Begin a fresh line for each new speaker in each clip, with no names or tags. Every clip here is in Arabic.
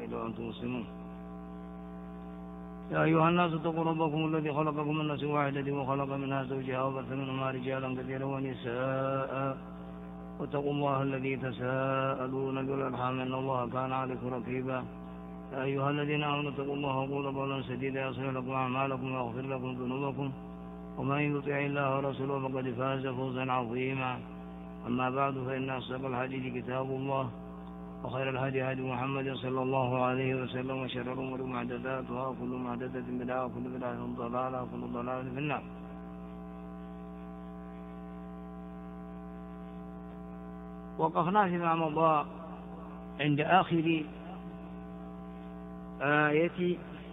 إلا وأنتم مسلمون. يا أيها الناس اتقوا ربكم الذي خلقكم من نفس واحدة وخلق منها زوجها وبث منهما رجالا كثيرا ونساء واتقوا الله الذي تساءلون به والأرحام إن الله كان عليكم رقيبا. يا أيها الذين آمنوا اتقوا الله وقولوا قولا سديدا يصلح لكم أعمالكم ويغفر لكم ذنوبكم ومن يطع الله ورسوله فقد فاز فوزا عظيما. أما بعد فإن أصدق الحديث كتاب الله وخير الهدي هدي محمد صلى الله عليه وسلم وشر الأمور محدثاتها وكل محدثة بدعة وكل بدعة ضلالة وكل ضلالة في النار. وقفنا فيما مضى عند آخر آية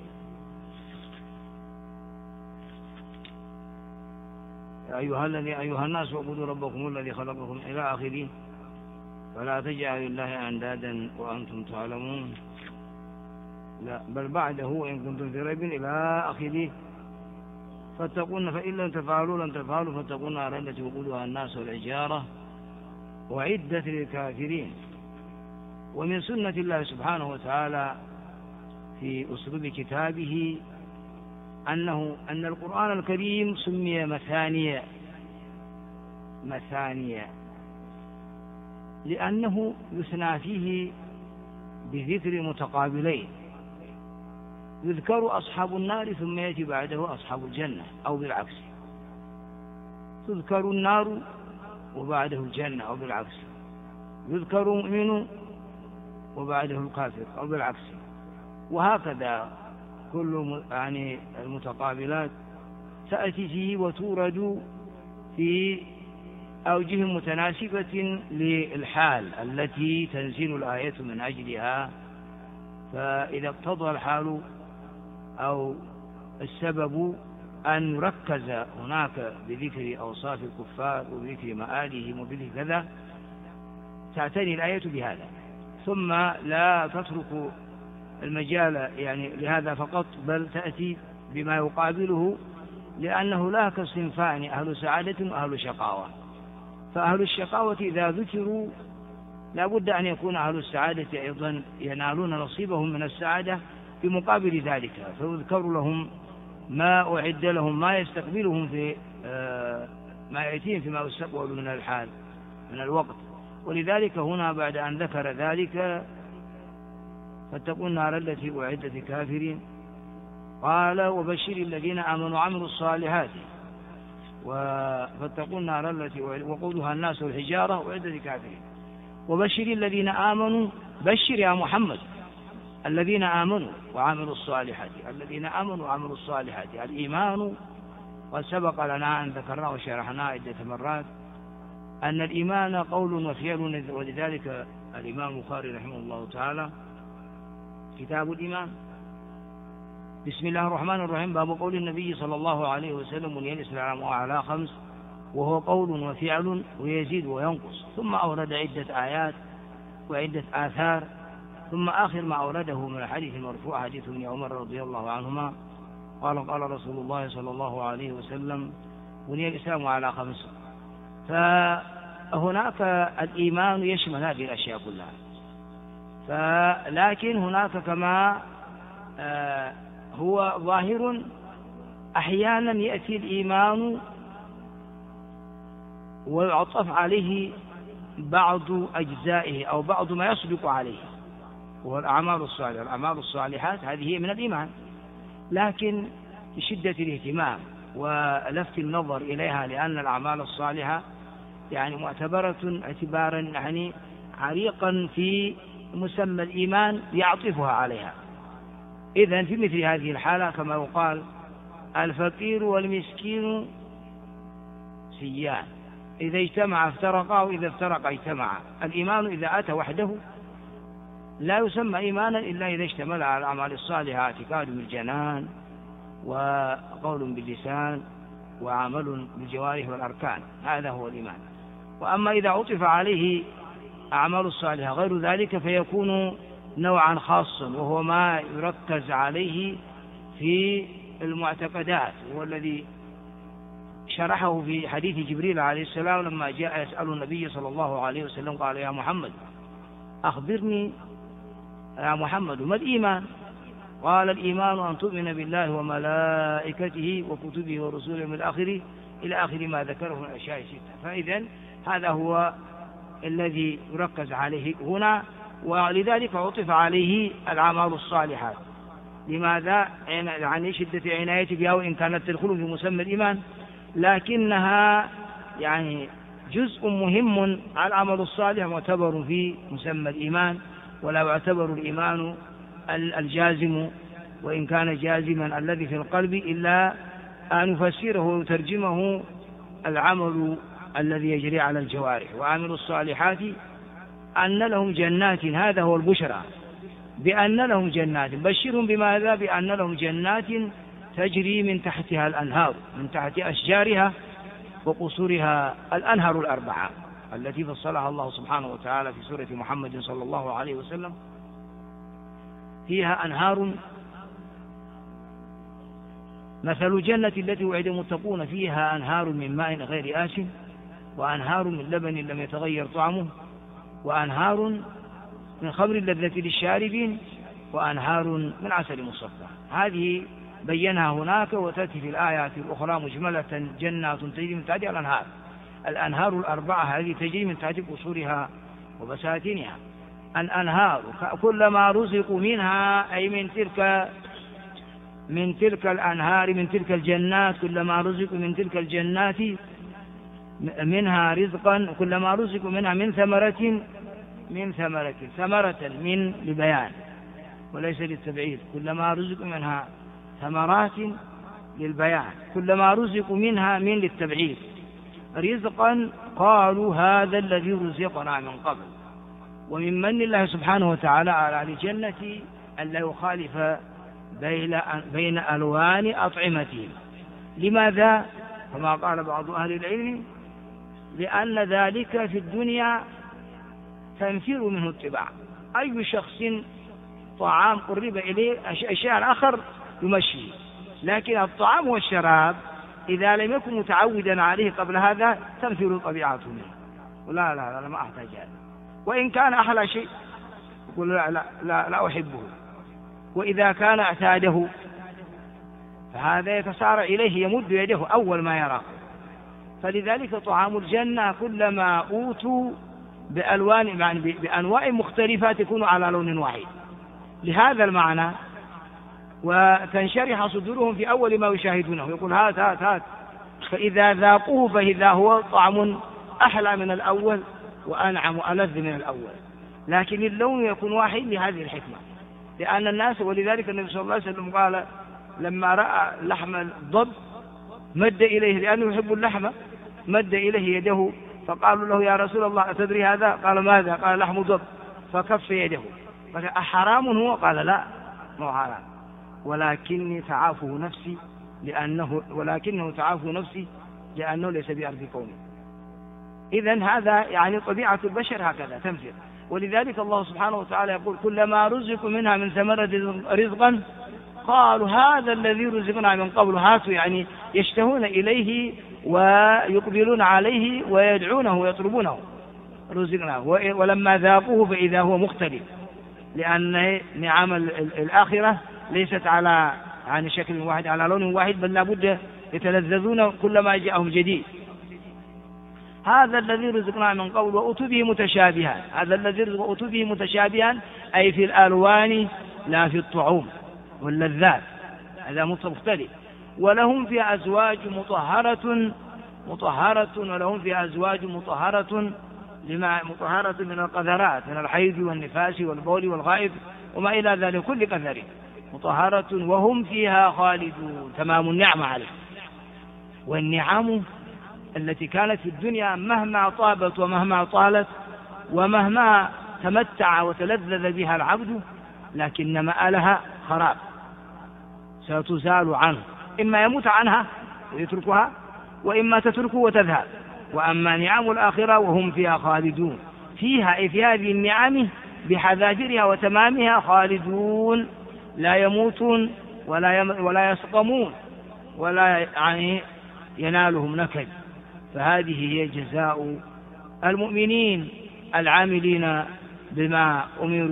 أيها الناس اعبدوا ربكم الذي خلقكم إلى آخره فلا تجعلوا لله أندادا وأنتم تعلمون. لا بل بعده إن كنتم في ريب إلى آخره فاتقون فإن لم تفعلوا فاتقون نارا التي وقودها الناس والحجارة وعدت للكافرين. ومن سنة الله سبحانه وتعالى في أسلوب كتابه أن القرآن الكريم سمي مثانية لأنه يثنى فيه بذكر متقابلين، يذكر أصحاب النار ثم يأتي بعده أصحاب الجنة، أو بالعكس تذكر النار وبعده الجنة، أو بالعكس يذكر مؤمن وبعده الكافر، أو بالعكس، وهكذا كل المتقابلات تأتي فيه وتورد في أوجه متناسبة للحال التي تنزل الآية من أجلها. فإذا اقتضى الحال أو السبب أن يركز هناك بذكر أوصاف الكفار وبذكر مآلهم وبذكر كذا تعتني الآية بهذا، ثم لا تترك المجال لهذا فقط، بل تأتي بما يقابله، لأنه لا كالصنفان أهل سعادة وأهل شقاوة. فأهل الشقاوة إذا ذكروا لا بد أن يكون أهل السعادة أيضا ينالون نصيبهم من السعادة بمقابل ذلك، فيذكر لهم ما أعد لهم، ما يستقبلهم في ما يأتيهم فيما يستقبل من الحال من الوقت. ولذلك هنا بعد أن ذكر ذلك فاتقوا النار التي أعدت للكافرين قال وبشر الذين آمنوا وعملوا الصالحات فاتقوا النار التي وقودها الناس والحجارة أعدت للكافرين. وبشر الذين آمنوا، بشر يا محمد الذين آمنوا وعملوا الصالحات، الذين آمنوا وعملوا الصالحات. الإيمان قد سبق لنا أن ذكرناه وشرحناه عدة مرات أن الإيمان قول وفعل، ولذلك الإمام البخاري رحمه الله تعالى كتاب الإيمان بسم الله الرحمن الرحيم باب قول النبي صلى الله عليه وسلم بني الإسلام على 5 وهو قول وفعل ويزيد وينقص، ثم أورد عدة آيات وعدة آثار، ثم آخر ما أورده من الحديث المرفوع حديث ابن عمر رضي الله عنهما قال رسول الله صلى الله عليه وسلم بني الإسلام على 5. فهناك الإيمان يشمل هذه الأشياء كلها، لكن هناك كما هو ظاهر أحيانا يأتي الإيمان ويعطف عليه بعض أجزائه أو بعض ما يصدق عليه، وهو الأعمال الصالحة. الأعمال الصالحات هذه من الإيمان، لكن بشدة الاهتمام ولفت النظر إليها، لأن الأعمال الصالحة معتبرة اعتبارا عريقا في مسمى الإيمان يعطفها عليها. إذن في مثل هذه الحالة كما يقال الفقير والمسكين سيان، إذا اجتمع افترقا وإذا افترقا اجتمعا. الإيمان إذا أتى وحده لا يسمى إيمانا إلا إذا اشتمل على الأعمال الصالحة، اعتقاد بالجنان وقول باللسان وعمل بالجوارح والأركان، هذا هو الإيمان. وأما إذا عطف عليه أعمال الصالحة غير ذلك فيكون نوعا خاصا، وهو ما يركز عليه في المعتقدات، هو الذي شرحه في حديث جبريل عليه السلام لما جاء يسأل النبي صلى الله عليه وسلم قال يا محمد أخبرني يا محمد ما الإيمان؟ قال الإيمان أن تؤمن بالله وملائكته وكتبه ورسوله من الآخر إلى آخر ما ذكره من الأشياء الستة. فإذا هذا هو الذي يركز عليه هنا، ولذلك عطف عليه الأعمال الصالحات. لماذا؟ يعني شدة عناية بها، وإن كانت تدخل في مسمى الإيمان لكنها يعني جزء مهم على العمل الصالح معتبر في مسمى الإيمان، ولا يعتبر الإيمان الجازم وإن كان جازما الذي في القلب إلا أن يفسره ويترجمه العمل الذي يجري على الجوارح. وعمل الصالحات أن لهم جنات، هذا هو البشرى، بأن لهم جنات، بشرهم بماذا؟ بأن لهم جنات تجري من تحتها الأنهار، من تحت أشجارها وقصورها الأنهار الأربعة التي فصلها الله سبحانه وتعالى في سورة محمد صلى الله عليه وسلم. فيها أنهار، مثل الجنة التي وعد المتقون فيها أنهار من ماء غير آسن، وأنهار من لبن لم يتغير طعمه، وأنهار من خمر لذة للشاربين، وأنهار من عسل مصفى. هذه بينها هناك، وتأتي في الآيات الأخرى مجملة: جنات تجري من تحتها الأنهار. الأنهار الأربعة هذه تجري من تحت قصورها وبساتينها. الأنهار كلما رزقوا منها، أي من تلك الأنهار، من تلك الجنات، كلما رزقوا من تلك الجنات منها رزقا، كلما رزقوا منها من ثمرة من لبيان وليس للتبعيد، كلما رزقوا منها ثمرات للبيان، كلما رزقوا منها من للتبعيد رزقا قالوا هذا الذي رزقنا من قبل. ومن من الله سبحانه وتعالى على الجنة أن لا يخالف بين ألوان أطعمتهم. لماذا؟ كما قال بعض أهل العلم: لأن ذلك في الدنيا تنفير منه الطباع، أي شخص طعام قرب إليه أشياء آخر يمشي، لكن الطعام والشراب إذا لم يكن متعودا عليه قبل هذا تنفر طبيعته منه، ولا لا لا ما أحتاج هذا، وإن كان أحلى شيء يقول لا لا لا, لا أحبه، وإذا كان اعتاده فهذا يتسارع إليه، يمد يده أول ما يراه. فلذلك طعام الجنة كلما أوتوا بألوان، يعني بأنواع مختلفة تكون على لون واحد لهذا المعنى، وتنشرح صدورهم في أول ما يشاهدونه، يقول هات هات هات، فإذا ذاقوه فإذا هو طعم أحلى من الأول وأنعم ألذ من الأول، لكن اللون يكون واحد لهذه الحكمة، لأن الناس، ولذلك النبي صلى الله عليه وسلم قال لما رأى لحم الضب مد إليه، لأنه يحب اللحم، مد إليه يده، فقالوا له يا رسول الله أتدري هذا؟ قال ماذا؟ قال لحم ضب، فكف يده، قال أحرام هو؟ قال لا مو حرام، ولكنه تعافه نفسي لأنه ليس بأرض قومي. إذن هذا يعني طبيعة البشر هكذا تنفر. ولذلك الله سبحانه وتعالى يقول كلما رزقوا منها من ثمرة رزقا قالوا هذا الذي رزقنا من قبل، هاتوا يعني يشتهون إليه ويقبلون عليه ويدعونه ويطلبونه رزقنا، ولما ذاقوه فإذا هو مختلف، لأن نعم الآخرة ليست على يعني شكل واحد على لون واحد، بل لابد يتلذذون كلما جاءهم جديد. هذا الذي رزقنا من قبل وأتوا به متشابها، هذا الذي أتوا به متشابها أي في الألوان لا في الطعوم واللذات، هذا مختلف. ولهم في أزواج مطهرة ولهم في أزواج مطهرة من القذرات، من الحيض والنفاس والبول والغائب وما إلى ذلك كل قذر، مطهرة وهم فيها خالدون. تمام النعمة عليه. والنعم التي كانت في الدنيا مهما طابت ومهما طالت ومهما تمتع وتلذذ بها العبد، لكن مآلها خراب ستزال عنه، إما يموت عنها ويتركها، وإما تتركه وتذهب. وأما نعم الآخرة وهم فيها خالدون، فيها أي في هذه النعم بحذافيرها وتمامها خالدون، لا يموتون ولا يسقمون ولا يعني ينالهم نكد. فهذه هي جزاء المؤمنين العاملين بما أمروا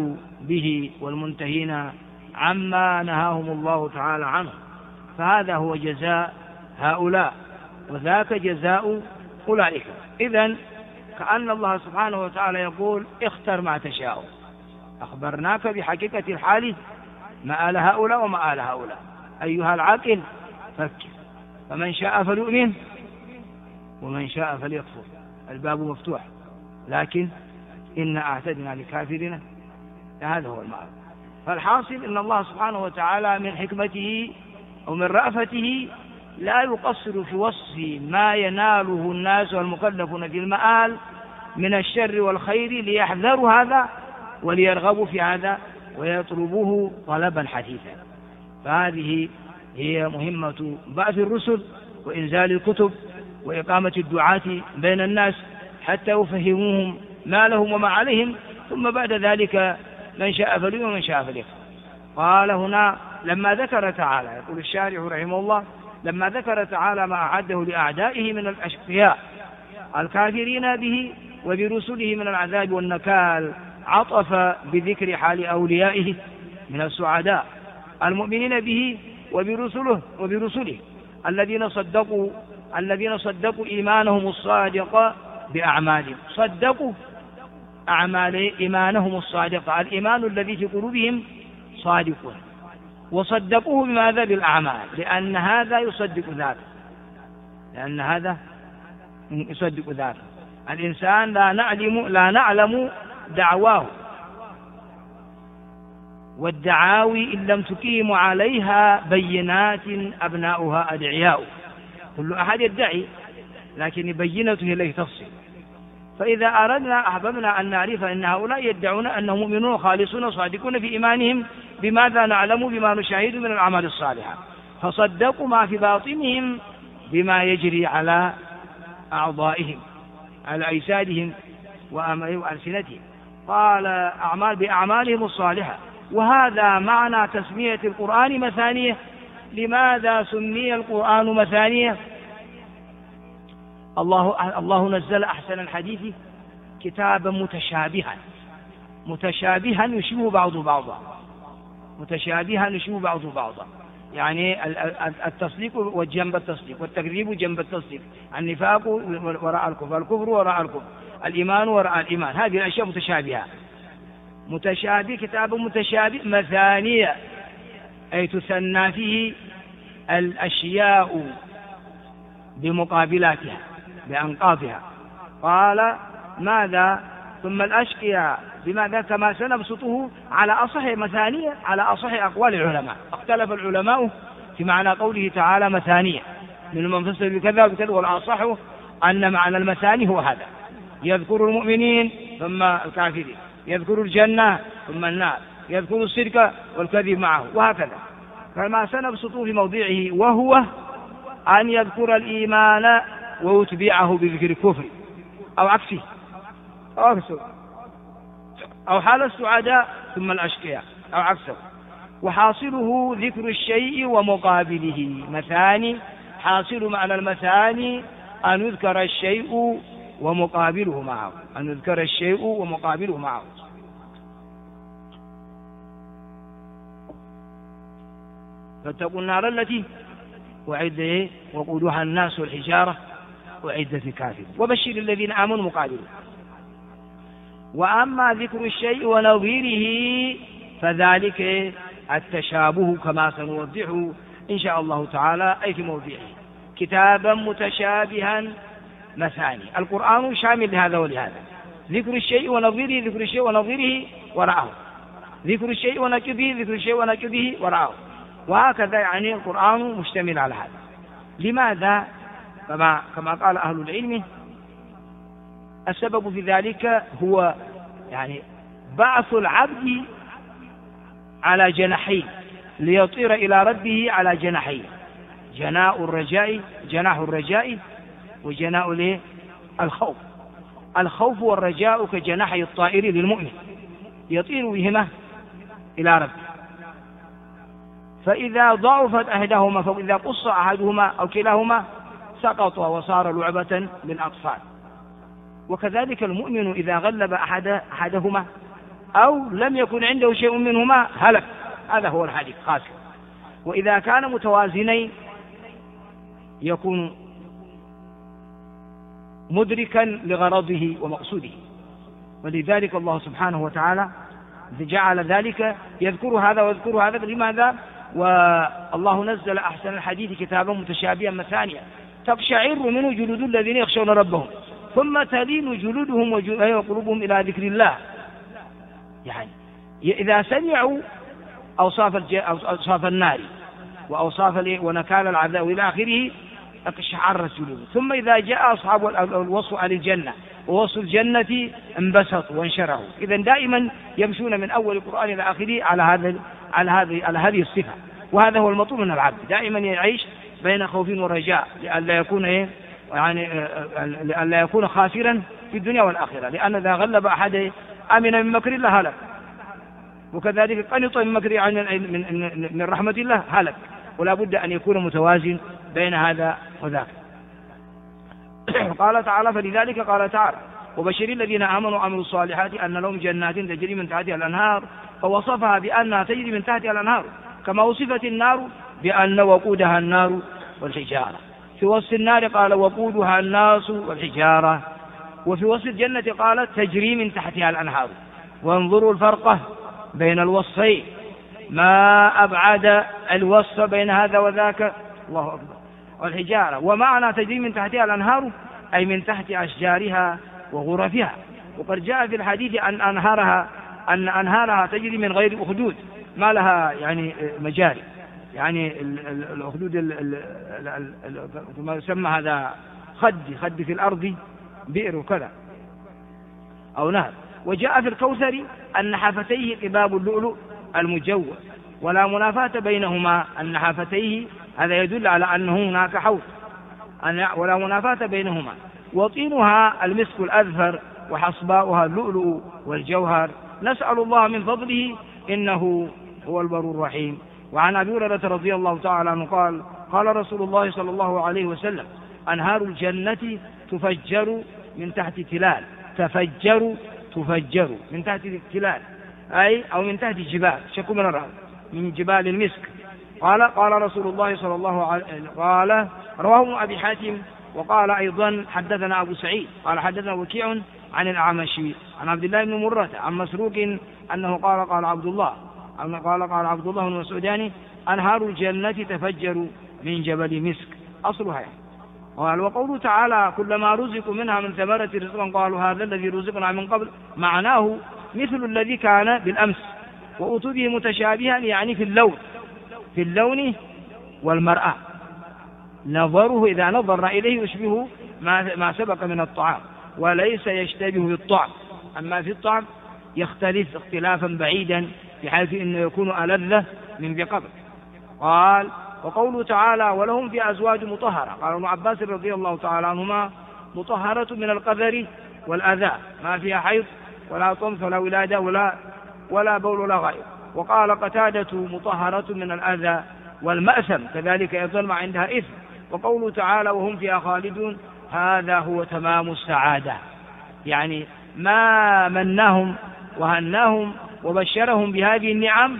به والمنتهين عما نهاهم الله تعالى عنه. فهذا هو جزاء هؤلاء وذاك جزاء أولئك. إذن كأن الله سبحانه وتعالى يقول اختر ما تشاء، أخبرناك بحقيقة الحال مآل هؤلاء ومآل هؤلاء. أيها العاقل فكر، فمن شاء فليؤمن ومن شاء فليكفر، الباب مفتوح، لكن إن أعتدنا لكافرين. هذا هو المعنى. فالحاصل إن الله سبحانه وتعالى من حكمته أو من رأفته لا يقصر في وصف ما يناله الناس والمكلفون في المآل من الشر والخير ليحذروا هذا وليرغبوا في هذا ويطلبوه طلبا حثيثا. فهذه هي مهمة بعث الرسل وإنزال الكتب وإقامة الدعاة بين الناس حتى يفهموهم ما لهم وما عليهم، ثم بعد ذلك من شاء فليؤمن ومن شاء فليكفر. قال هنا لما ذكر تعالى، يقول الشارح رحمه الله، لما ذكر تعالى ما أعده لأعدائه من الأشقياء الكافرين به وبرسله من العذاب والنكال، عطف بذكر حال أوليائه من السعداء المؤمنين به وبرسله الذين صدقوا إيمانهم الصادق بأعمالهم، صدقوا إيمانهم الصادق، الإيمان الذي في قلوبهم صادق، وصدقوه بماذا؟ بالأعمال، لأن هذا يصدق ذاته. الإنسان لا نعلم دعواه، والدعاوي إن لم تقيم عليها بينات أبناؤها أدعياء. كل أحد يدعي لكن بينته إليه تفصيل. فإذا أحببنا أن نعرف أن هؤلاء يدعون أنهم مؤمنون خالصون صادقون في إيمانهم بماذا نعلم بما نشاهد من الأعمال الصالحة، فصدقوا ما في باطنهم بما يجري على أعضائهم على أجسادهم وألسنتهم، قال بأعمالهم الصالحة. وهذا معنى تسمية القرآن مثانية. لماذا سمي القرآن مثانية؟ الله نزل أحسن الحديث كتابا متشابها يشبه بعضه بعضا، يعني التصديق وجنب التصديق، والتكذيب جنب التصديق، النفاق وراء الكفر، الكفر وراء الكفر، الإيمان وراء الإيمان. هذه الأشياء متشابه، كتاب متشابه مثانية، أي تثنى فيه الأشياء بمقابلاتها بأنقاضها. قال ماذا؟ ثم الأشقياء بماذا؟ كما سنبسطه على أصح مثانية، على أصح أقوال العلماء. اختلف العلماء في معنى قوله تعالى مثانية، من منفصل بكذا وبكذا، والأصح أن معنى المثاني هو هذا: يذكر المؤمنين ثم الكافرين، يذكر الجنة ثم النار، يذكر الصدق والكذب معه، وهكذا. فما سنبسطه في موضعه، وهو أن يذكر الإيمان ويتبعه بذكر الكفر أو عكسه أو حال السعداء ثم الأشقياء أو عكسه. وحاصله ذكر الشيء ومقابله مثاني. حاصل معنى المثاني أن يذكر الشيء ومقابله معه، فاتقوا النار التي وقودها الناس والحجارة وعدة الكافرين وبشر الذين آمنوا مقابله. وأما ذكر الشيء ونظيره فذلك التشابه كما سنوضحه إن شاء الله تعالى، أي في موضعه: كتابا متشابها مثاني. القرآن شامل لهذا ولهذا، ذكر الشيء ونظيره وراءه، ذكر الشيء ونكبه وراءه، وهكذا. يعني القرآن مشتمل على هذا. لماذا؟ كما قال أهل العلم السبب في ذلك هو يعني بعث العبد على جناحين ليطير إلى ربه على جناحين: جناح الرجاء وجناح الخوف. الخوف والرجاء كجناحي الطائر للمؤمن، يطير بهما إلى ربه. فإذا ضعفت أحدهما، فإذا قص أحدهما أو كلاهما سقط وصار لعبة للأطفال. وكذلك المؤمن إذا غلب أحدهما أو لم يكن عنده شيء منهما هلك. هذا هو الحديث خاسر. وإذا كان متوازنين يكون مدركا لغرضه ومقصوده. ولذلك الله سبحانه وتعالى جعل ذلك يذكر هذا ويذكر هذا. لماذا؟ والله نزل أحسن الحديث كتابا متشابها مثانيا تقشعر منه جلود الذين يخشون ربهم ثم تلين جلودهم وقلوبهم إلى ذكر الله. يعني إذا سمعوا أوصاف النار وأوصاف ونكال العذاب إلى آخره أقشعرت جلودهم، ثم إذا جاء أصحاب الوصف على الجنة ووصف الجنة انبسطوا وانشرحوا. إذن دائما يمشون من أول القرآن إلى آخره على هذه الصفة. وهذا هو المطلوب من العبد، دائما يعيش بين خوف ورجاء لئلا يكون خاسرا في الدنيا والآخرة. لأن إذا غلب أحد أمن من مكر الله هلك، وكذلك قنط من مكر من رحمة الله هلك. ولا بد أن يكون متوازن بين هذا وذاك. قال تعالى: فلذلك قال تعالى: وبشر الذين آمنوا وعملوا الصالحات أن لهم جنات تجري من تحتها الأنهار، فوصفها بأنها تجري من تحتها الأنهار، كما وصفت النار بأن وقودها النار والحجارة. في وصف النار قال: وقودها الناس والحجارة. وفي وصف الجنة قال: تجري من تحتها الأنهار. وانظروا الفرق بين الوصفين، ما أبعد الوصف بين هذا وذاك، الله أكبر. والحجارة، ومعنى تجري من تحتها الأنهار أي من تحت أشجارها وغرفها. وقد جاء في الحديث أن أنهارها تجري من غير أخدود، ما لها يعني مجاري، يعني الأخدود ما يسمى هذا خد في الأرض، بئر وكذا أو نهر. وجاء في الكوثر أن حفتيه قباب اللؤلؤ المجوف، ولا منافاة بينهما. أن حفتيه هذا يدل على أنه هناك حوض، ولا منافاة بينهما. وطينها المسك الأذفر، وحصباؤها اللؤلؤ والجوهر. نسأل الله من فضله إنه هو البر الرحيم. وعن أبي هريرة رضي الله تعالى عنه قال: قال رسول الله صلى الله عليه وسلم: أنهار الجنة تفجر من تحت تلال. تفجر من تحت التلال، أو من تحت الجبال، شكو من الرأس، من جبال المسك. قال رسول الله صلى الله عليه وسلم، قال رواه أبي حاتم. وقال أيضا: حدثنا أبو سعيد قال حدثنا وكيع عن الأعمش عن عبد الله بن مرة عن مسروق أنه قال عبد الله بن مسعود: أنهار الجنة تفجر من جبل مسك. أصلها يعني. قال: وقوله تعالى: كلما رزقوا منها من ثمرة رزقا قالوا هذا الذي رزقنا من قبل، معناه مثل الذي كان بالأمس. وأتوا به متشابها يعني في اللون والمرأة. نظره إذا نظر إليه يشبه ما سبق من الطعام، وليس يشتبه بالطعم. أما في الطعم يختلف اختلافا بعيدا، بحيث أنه يكون ألذ من ذي قبل. قال: وقوله تعالى: ولهم في أزواج مطهرة. قال ابن عباس رضي الله تعالى عنهما: مطهرة من القذر والأذى، ما فيها حيض ولا طمث ولا ولادة ولا بول ولا غير. وقال قتادة: مطهرة من الأذى والمأثم، كذلك يظل ما عندها إثم. وقوله تعالى: وهم فيها خالدون، هذا هو تمام السعادة، يعني ما منهم وهناهم وبشرهم بهذه النعم،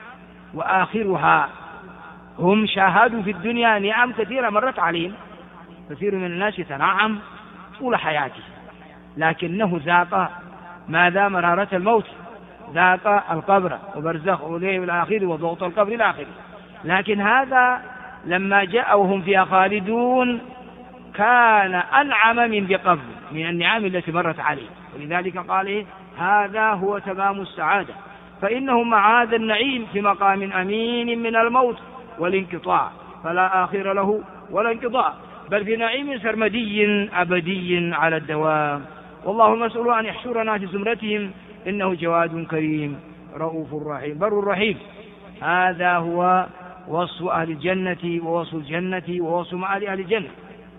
وآخرها هم شاهدوا في الدنيا نعم كثيرة مرت عليهم. كثير من الناس يتنعم طول حياته، لكنه ذاق ماذا؟ مرارة الموت، ذاق القبر وبرزخ وليه الآخر وضغط القبر الآخر. لكن هذا لما جاء وهم فيها خالدون كان أنعم من ذي قبل، من النعم التي مرت عليه. ولذلك قال: هذا هو تمام السعادة، فإنه معاذ النعيم في مقام أمين من الموت والانقطاع، فلا آخر له ولا انقضاء، بل في نعيم سرمدي أبدي على الدوام. والله مسؤول أن يحشرنا في زمرتهم، إنه جواد كريم رؤوف رحيم بر رحيم. هذا هو وصف أهل الجنة ووصف الجنة ووصف مآل أهل الجنة.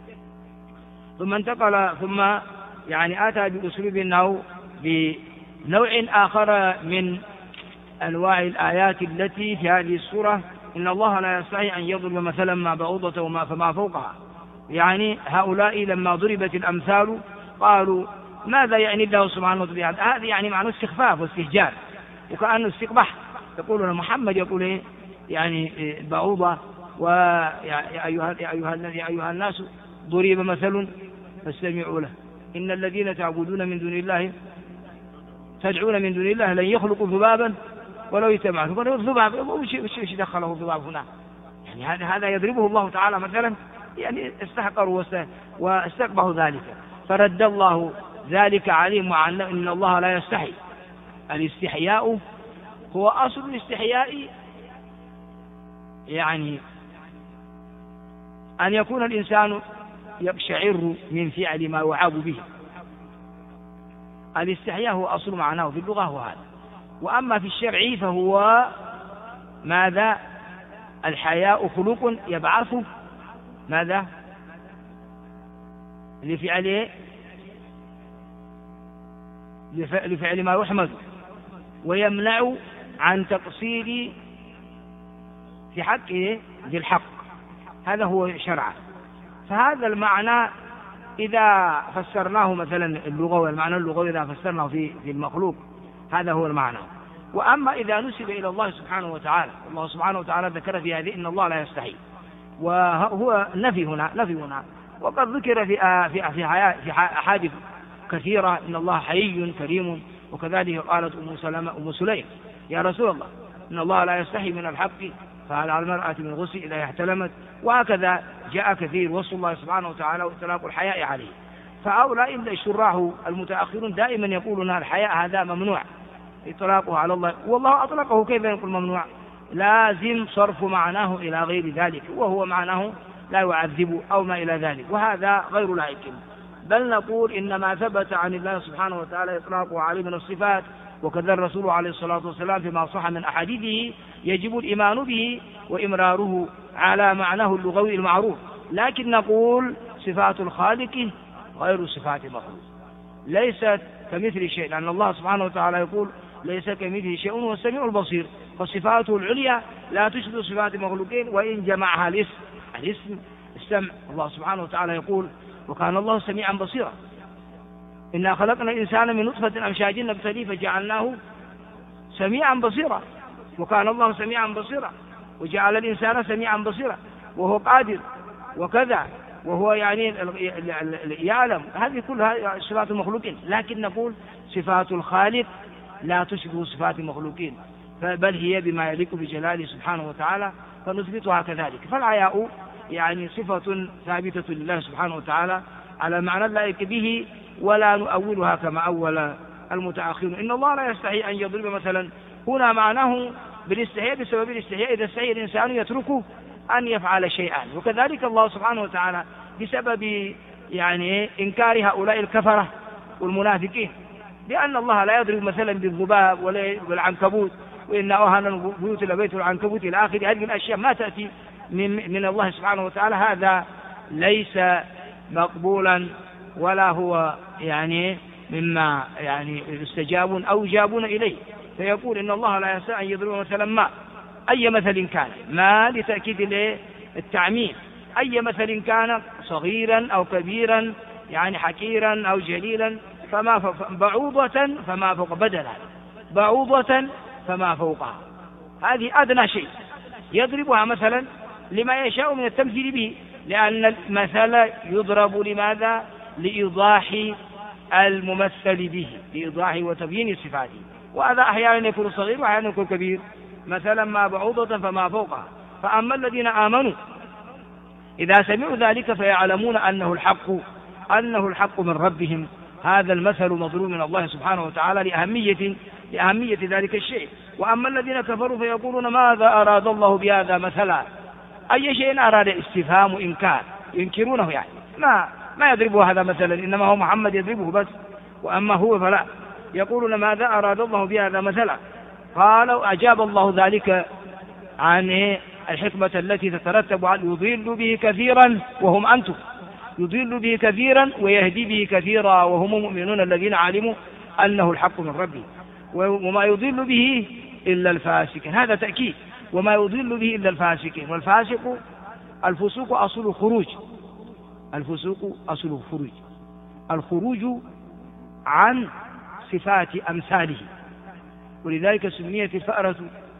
ثم يعني أتى بأسلوب أنه بنوع آخر من أنواع الآيات التي في هذه السورة: إن الله لا يستطيع أن يضرب مثلا ما بعوضة فما فوقها. يعني هؤلاء لما ضربت الأمثال قالوا ماذا يعني الله سبحانه وتعالى؟ هذا يعني معنى استخفاف واستهجان، وكأنه استقبح. يقولون محمد يقول إيه يعني بعوضة، ويا أيها الناس ضرب مثل فاستمعوا له إن الذين تعبدون من دون الله تدعون من دون الله لن يخلقوا ذبابا ولو اجتمعوا. الذباب وش دخله الذباب هنا؟ يعني هذا يضربه الله تعالى مثلا، يعني استحقروا واستقبحوا ذلك، فرد الله ذلك عليهم وعلم إن الله لا يستحي. الاستحياء هو أصل الاستحياء، يعني أن يكون الإنسان يقشعر من فعل ما يعاب به. الاستحياء هو أصل معناه في اللغة هو هذا. وأما في الشرع فهو ماذا؟ الحياء خلق يبعث ماذا؟ لفعل ما يحمد، ويمنع عن تقصير في حق ذي الحق. هذا هو شرعا. فهذا المعنى إذا فسرناه مثلا اللغوي، المعنى اللغوي إذا فسرناه في المخلوق هذا هو المعنى. وأما إذا نسب إلى الله سبحانه وتعالى، الله سبحانه وتعالى ذكر في هذه إن الله لا يستحي، وهو نفي هنا. وقد ذكر في أحاديث كثيرة إن الله حي كريم. وكذلك قالت أم سليم يا رسول الله إن الله لا يستحي من الحق فهل على المرأة من غسل إذا احتلمت. وهكذا جاء كثير وصف الله سبحانه وتعالى واطلاق الحياء عليه. فهؤلاء الشراح المتأخرون دائما يقولون الحياء هذا ممنوع إطلاقه على الله، والله أطلقه كيف يقول ممنوع؟ لازم صرف معناه إلى غير ذلك، وهو معناه لا يعذب أو ما إلى ذلك، وهذا غير لائق. بل نقول إن ما ثبت عن الله سبحانه وتعالى إطلاقه عليه من الصفات، وكذا الرسول عليه الصلاة والسلام فيما صح من أحاديثه يجب الإيمان به وإمراره على معناه اللغوي المعروف. لكن نقول صفات الخالق غير صفات المخلوق، ليست كمثل شيء، لأن الله سبحانه وتعالى يقول ليس كمثله شيء وهو السميع البصير. فصفاته العليا لا تشبه صفات المخلوقين، وإن جمعها الاسم السمع. الله سبحانه وتعالى يقول وكان الله سميعا بصيرا، إنا خلقنا الإنسان من نطفة أمشاج نبتليه فجعلناه سميعا بصيرا. وكان الله سميعا بصيرا، وجعل الإنسان سميعا بصيرا، وهو قادر وكذا، وهو يعني يعلم. هذه كلها صفات المخلوقين. لكن نقول صفات الخالق لا تشبه صفات المخلوقين، بل هي بما يليق بجلاله سبحانه وتعالى، فنثبتها كذلك. فالحياء يعني صفة ثابتة لله سبحانه وتعالى على معنى اللائق به، ولا نؤولها كما أول المتأخرون. إن الله لا يستحي أن يضرب مثلا، هنا معناه بالاستحياء بسبب الاستحياء، إذا استحي الإنسان يتركه أن يفعل شيئا. وكذلك الله سبحانه وتعالى بسبب يعني إنكار هؤلاء الكفرة والمنافقين، لأن الله لا يضرب مثلا بالذباب ولا بالعنكبوت، وإن أوهن البيوت لبيت العنكبوت إلى آخر هذه الأشياء ما تأتي من الله سبحانه وتعالى. هذا ليس مقبولا ولا هو يعني مما يعني يستجابون أو يجابون إليه. فيقول إن الله لا يستطيع أن يضرب مثلا ما، أي مثل كان، ما لتأكيد التعميم، أي مثل كان صغيرا أو كبيرا يعني حكيرا أو جليلا، بعوضة فما فوق، بدلا بعوضة فما فوقها، هذه أدنى شيء يضربها مثلا لما يشاء من التمثيل به، لأن المثل يضرب لماذا؟ لإيضاح الممثل به، لإيضاح وتبيين صفاته. وهذا أحيانا يكون صغير وأحيانا يكون كبير، مثلا ما بعوضة فما فوقها. فأما الذين آمنوا إذا سمعوا ذلك فيعلمون أنه الحق من ربهم. هذا المثل مضروب من الله سبحانه وتعالى لأهمية ذلك الشيء. وأما الذين كفروا فيقولون ماذا أراد الله بهذا مثلا، أي شيء أراد، استفهام إنكار، ينكرونه يعني ما يضربه هذا مثلا، إنما هو محمد يضربه بس، وأما هو فلا. يقولون ماذا أراد الله بهذا مثلا، قالوا أجاب الله ذلك عن الحكمة التي تترتب على يضل به كثيرا وهم أنتم، يضل به كثيرا ويهدي به كثيرا وهم مؤمنون الذين علموا أنه الحق من ربه، وما يضل به إلا الفاسقين. هذا تأكيد، وما يضل به إلا الفاسقين. والفاسق الفسوق أصل خروج، الفسوق أصل خروج، الخروج عن صفات أمثاله، ولذلك سميت الفأرة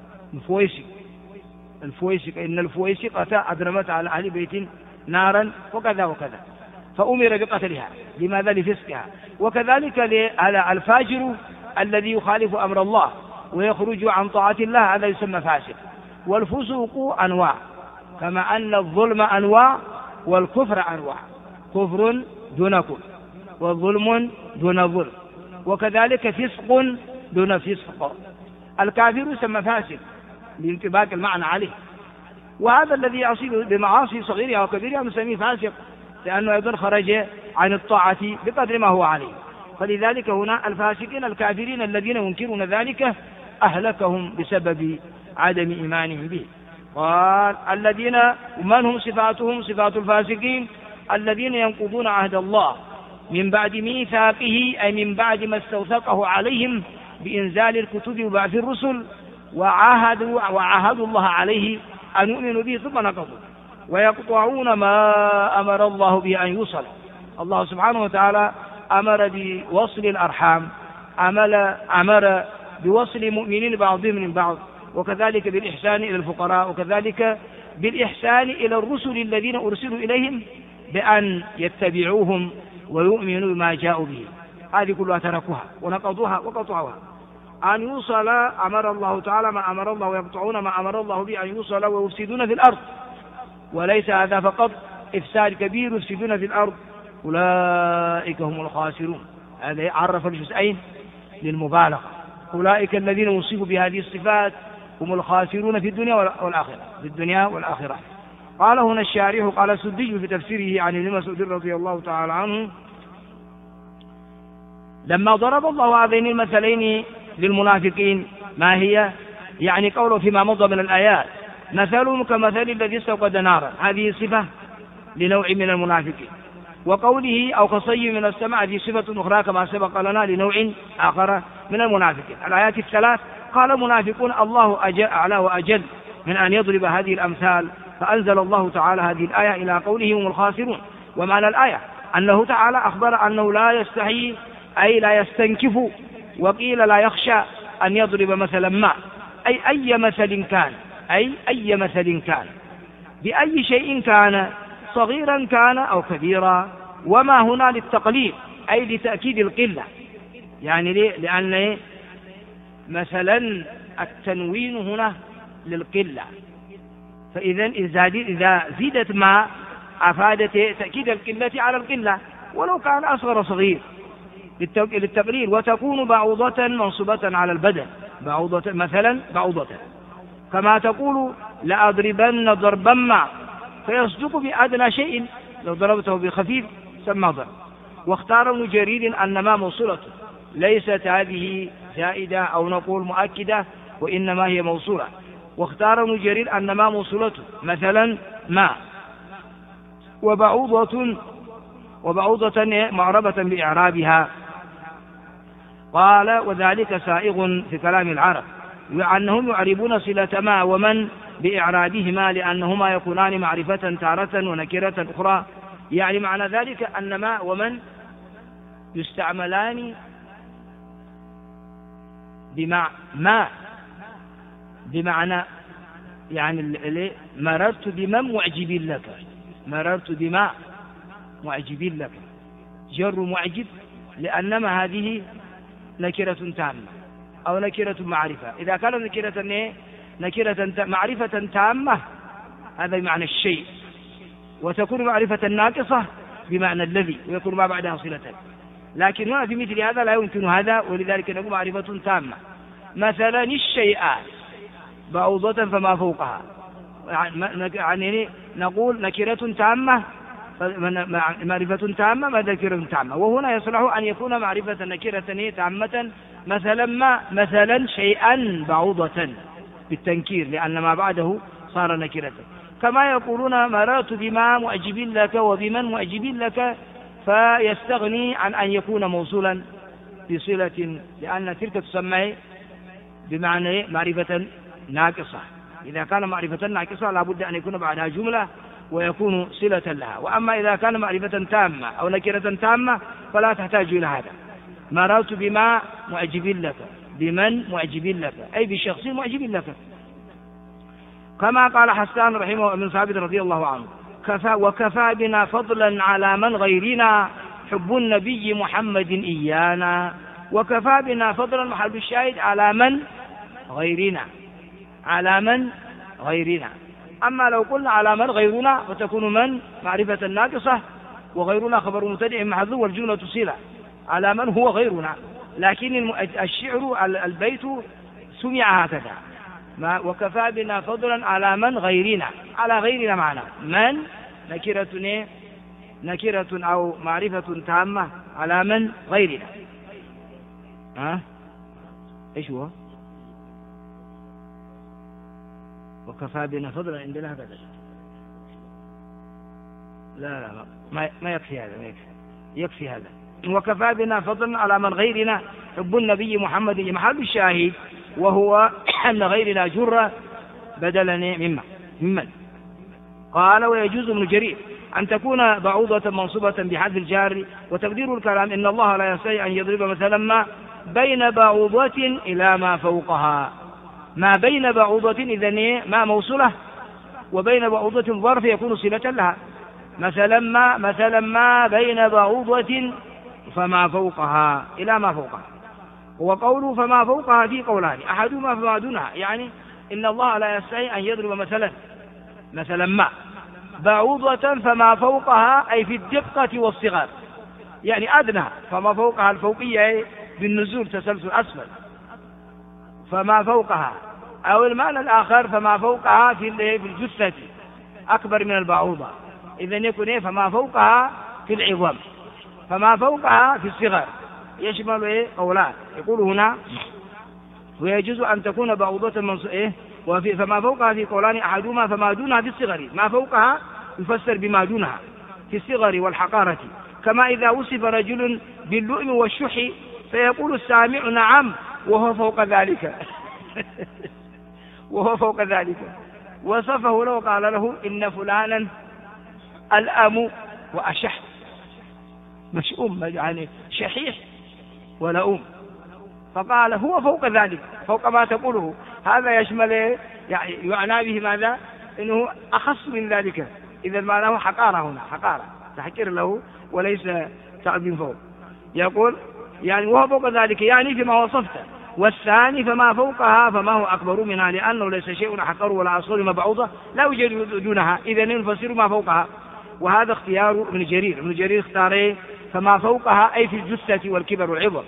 الفويسق إن الفويسقة أدرمت على أهل بيت نارا وكذا وكذا، فأمر بقتلها. لماذا؟ لفسقها. وكذلك الفاجر الذي يخالف أمر الله ويخرج عن طاعة الله هذا يسمى فاسق. والفسوق أنواع، كما أن الظلم أنواع والكفر أنواع، كفر دون كفر وظلم دون ظلم، وكذلك فسق دون فسق. الكافر يسمى فاسق لانطباق المعنى عليه، وهذا الذي يعصي بمعاصي صغيرها وكبيرها نسميه فاسق، لأنه أيضا خرج عن الطاعة بقدر ما هو عليه. فلذلك هنا الفاسقين الكافرين الذين ينكرون ذلك أهلكهم بسبب عدم إيمانهم به. قال الذين من هم صفاتهم؟ صفات الفاسقين الذين ينقضون عهد الله من بعد ميثاقه، أي من بعد ما استوثقه عليهم بإنزال الكتب وبعث الرسل، وعاهدوا الله عليه أن يؤمنوا به ثم نقضوا، ويقطعون ما أمر الله به أن يوصل. الله سبحانه وتعالى أمر بوصل الأرحام، أمر بوصل مؤمنين بعضهم من بعض، وكذلك بالإحسان إلى الفقراء، وكذلك بالإحسان إلى الرسل الذين أرسلوا إليهم بأن يتبعوهم ويؤمنوا بما جاءوا به. هذه كلها تركوها ونقضوها وقطعوها. أن يوصل أمر الله تعالى ما أمر الله، ويقطعون ما أمر الله به أن يوصل، ويفسدون في الأرض. وليس هذا فقط، إفساد كبير، يفسدون في الأرض، أولئك هم الخاسرون. هذا عرف الجزئين للمبالغة. أولئك الذين وصفوا بهذه الصفات هم الخاسرون في الدنيا والآخرة، في الدنيا والآخرة. قال هنا الشارح، قال السدي في تفسيره عن ابن مسعود رضي الله تعالى عنه: لما ضرب الله هذين المثلين للمنافقين، ما هي؟ يعني قوله فيما مضى من الآيات: مثلهم كمثل الذي استوقد نارا، هذه صفة لنوع من المنافقين. وقوله أو كصيب من السماء، هذه صفة أخرى كما سبق لنا لنوع آخر من المنافقين. الآيات الثلاث قال المنافقون الله أعلى وأجل من أن يضرب هذه الأمثال، فأنزل الله تعالى هذه الآية إلى قوله هم الخاسرون. ومعنى الآية أنه تعالى أخبر أنه لا يستحي، أي لا يستنكف، وقيل لا يخشى أن يضرب مثلا ما، أي مثل كان، أي مثل كان، بأي شيء كان، صغيرا كان أو كبيرا. وما هنا للتقليل، أي لتأكيد القلة. يعني لأن مثلا التنوين هنا للقلة، فإذا إذا زيدت ما أفادت تأكيد القلة على القلة، ولو كان أصغر صغير للتقليل. وتكون بعوضة منصوبة على البدن، بعوضة مثلا، بعوضة كما تقول لأضربن ضربا ما، فيصدق بأدنى شيء، لو ضربته بخفيف سمى ضرب. واختار ابن جرير أن ما موصولة، ليست هذه زائدة أو نقول مؤكدة، وإنما هي موصولة. واختار ابن جرير أن ما موصولة مثلا ما، وبعوضة معربة بإعرابها. قال وذلك سائغ في كلام العرب، أنهم يعربون صلة ما ومن بإعرابهما، لأنهما يكونان معرفة تارة ونكرة أخرى. يعني معنى ذلك أن ما ومن يستعملان بمعنى يعني مررت بمن معجب لك، مررت بما معجب لك، جر معجب، لأنما هذه نكرة تامة أو نكرة معرفة. إذا كانت نكرة معرفة تامة هذا بمعنى الشيء، وتكون معرفة ناقصة بمعنى الذي، ويكون ما بعدها صلة. لكن هنا في مثل هذا لا يمكن هذا، ولذلك نقول معرفة تامة. مثلا الشيئات بعوضة فما فوقها، يعني نقول نكرة تامة، معرفة تامة ما نكرة تامة. وهنا يصلح أن يكون معرفة نكرة تامة، مثلا ما، مثلا شيئا بعوضة بالتنكير، لأن ما بعده صار نكرة. كما يقولون مررت بما معجب لك وبمن معجب لك، فيستغني عن أن يكون موصولا بصلة، لأن تلك تسمى بمعنى معرفة ناقصة. إذا كان معرفة ناقصة لابد أن يكون بعدها جملة ويكون صلة لها. وأما إذا كان معرفة تامة أو نكرة تامة فلا تحتاج إلى هذا. مررت بما معجب لك، بمن معجب لك، أي بشخص معجب لك. كما قال حسان رحمه بن ثابت رضي الله عنه: وكفى بنا فضلا على من غيرنا حب النبي محمد إيانا. وكفى بنا فضلا، محل الشاهد على من غيرنا، على من غيرنا. أما لو قلنا على من غيرنا فتكون من معرفة ناقصة، وغيرنا خبر مبتدئ محذوف والجملة صلة على من هو غيرنا. لكن الشعر البيت سمع هكذا: وكفى بنا فضلا على من غيرنا. على غيرنا معنى من نكرة أو معرفة تامة على من غيرنا. إيش هو؟ وكفى بنا فضلا عندنا هكذا. لا ما يكفي هذا، ما يكفي هذا. وكفى بنا فضلا على من غيرنا حب النبي محمد. محل الشاهد وهو أن غيرنا جر بدلا ممن. قال: ويجوز ابن جرير أن تكون بعوضة منصوبة بحذف الجار، وتقدير الكلام: إن الله لا يستطيع أن يضرب مثلا ما بين بعوضة إلى ما فوقها. ما بين بعوضة إذن ما موصولة، وبين بعوضة ظرف يكون صلة لها. مثلا ما بين بعوضة فما فوقها إلى ما فوقها. وقوله فما فوقها في قولان: أحدهما فما دونها، يعني إن الله لا يستطيع أن يضرب مثلا ما بعوضة فما فوقها، أي في الدقة والصغر، يعني أدنى. فما فوقها الفوقية بالنزول تسلسل أسفل، فما فوقها. أو المعنى الآخر فما فوقها في الجثة أكبر من البعوضة، إذن يكون فما فوقها في العظام، فما فوقها في الصغر، يشمل قولان. يقول هنا: ويجوز أن تكون بعوضة وفي فما فوقها في قولان: أحدهما فما دونها في الصغر. ما فوقها يفسر بما دونها في الصغر والحقارة، كما إذا وصف رجل باللؤم والشح فيقول السامع: نعم، وهو فوق ذلك. وهو فوق ذلك. وصفه لو قال له: إن فلانا الأم وأشح، مش يعني شحيح ولا فقال هو فوق ذلك، فوق ما تقوله. هذا يشمل يعني يعنى به ماذا؟ إنه أخص من ذلك. إذا معناه حقارة، هنا حقارة تحكير له وليس تعظيم فوق. يقول يعني وهو فوق ذلك، يعني فيما وصفته. والثاني فما فوقها فما هو أكبر منها، لأنه ليس شيء أحقر ولا أصغر مبعوضة لا يوجد دونها، إذا نفسر ما فوقها. وهذا اختيار ابن جرير. ابن جرير اختار فما فوقها أي في الجثة والكبر والعظم.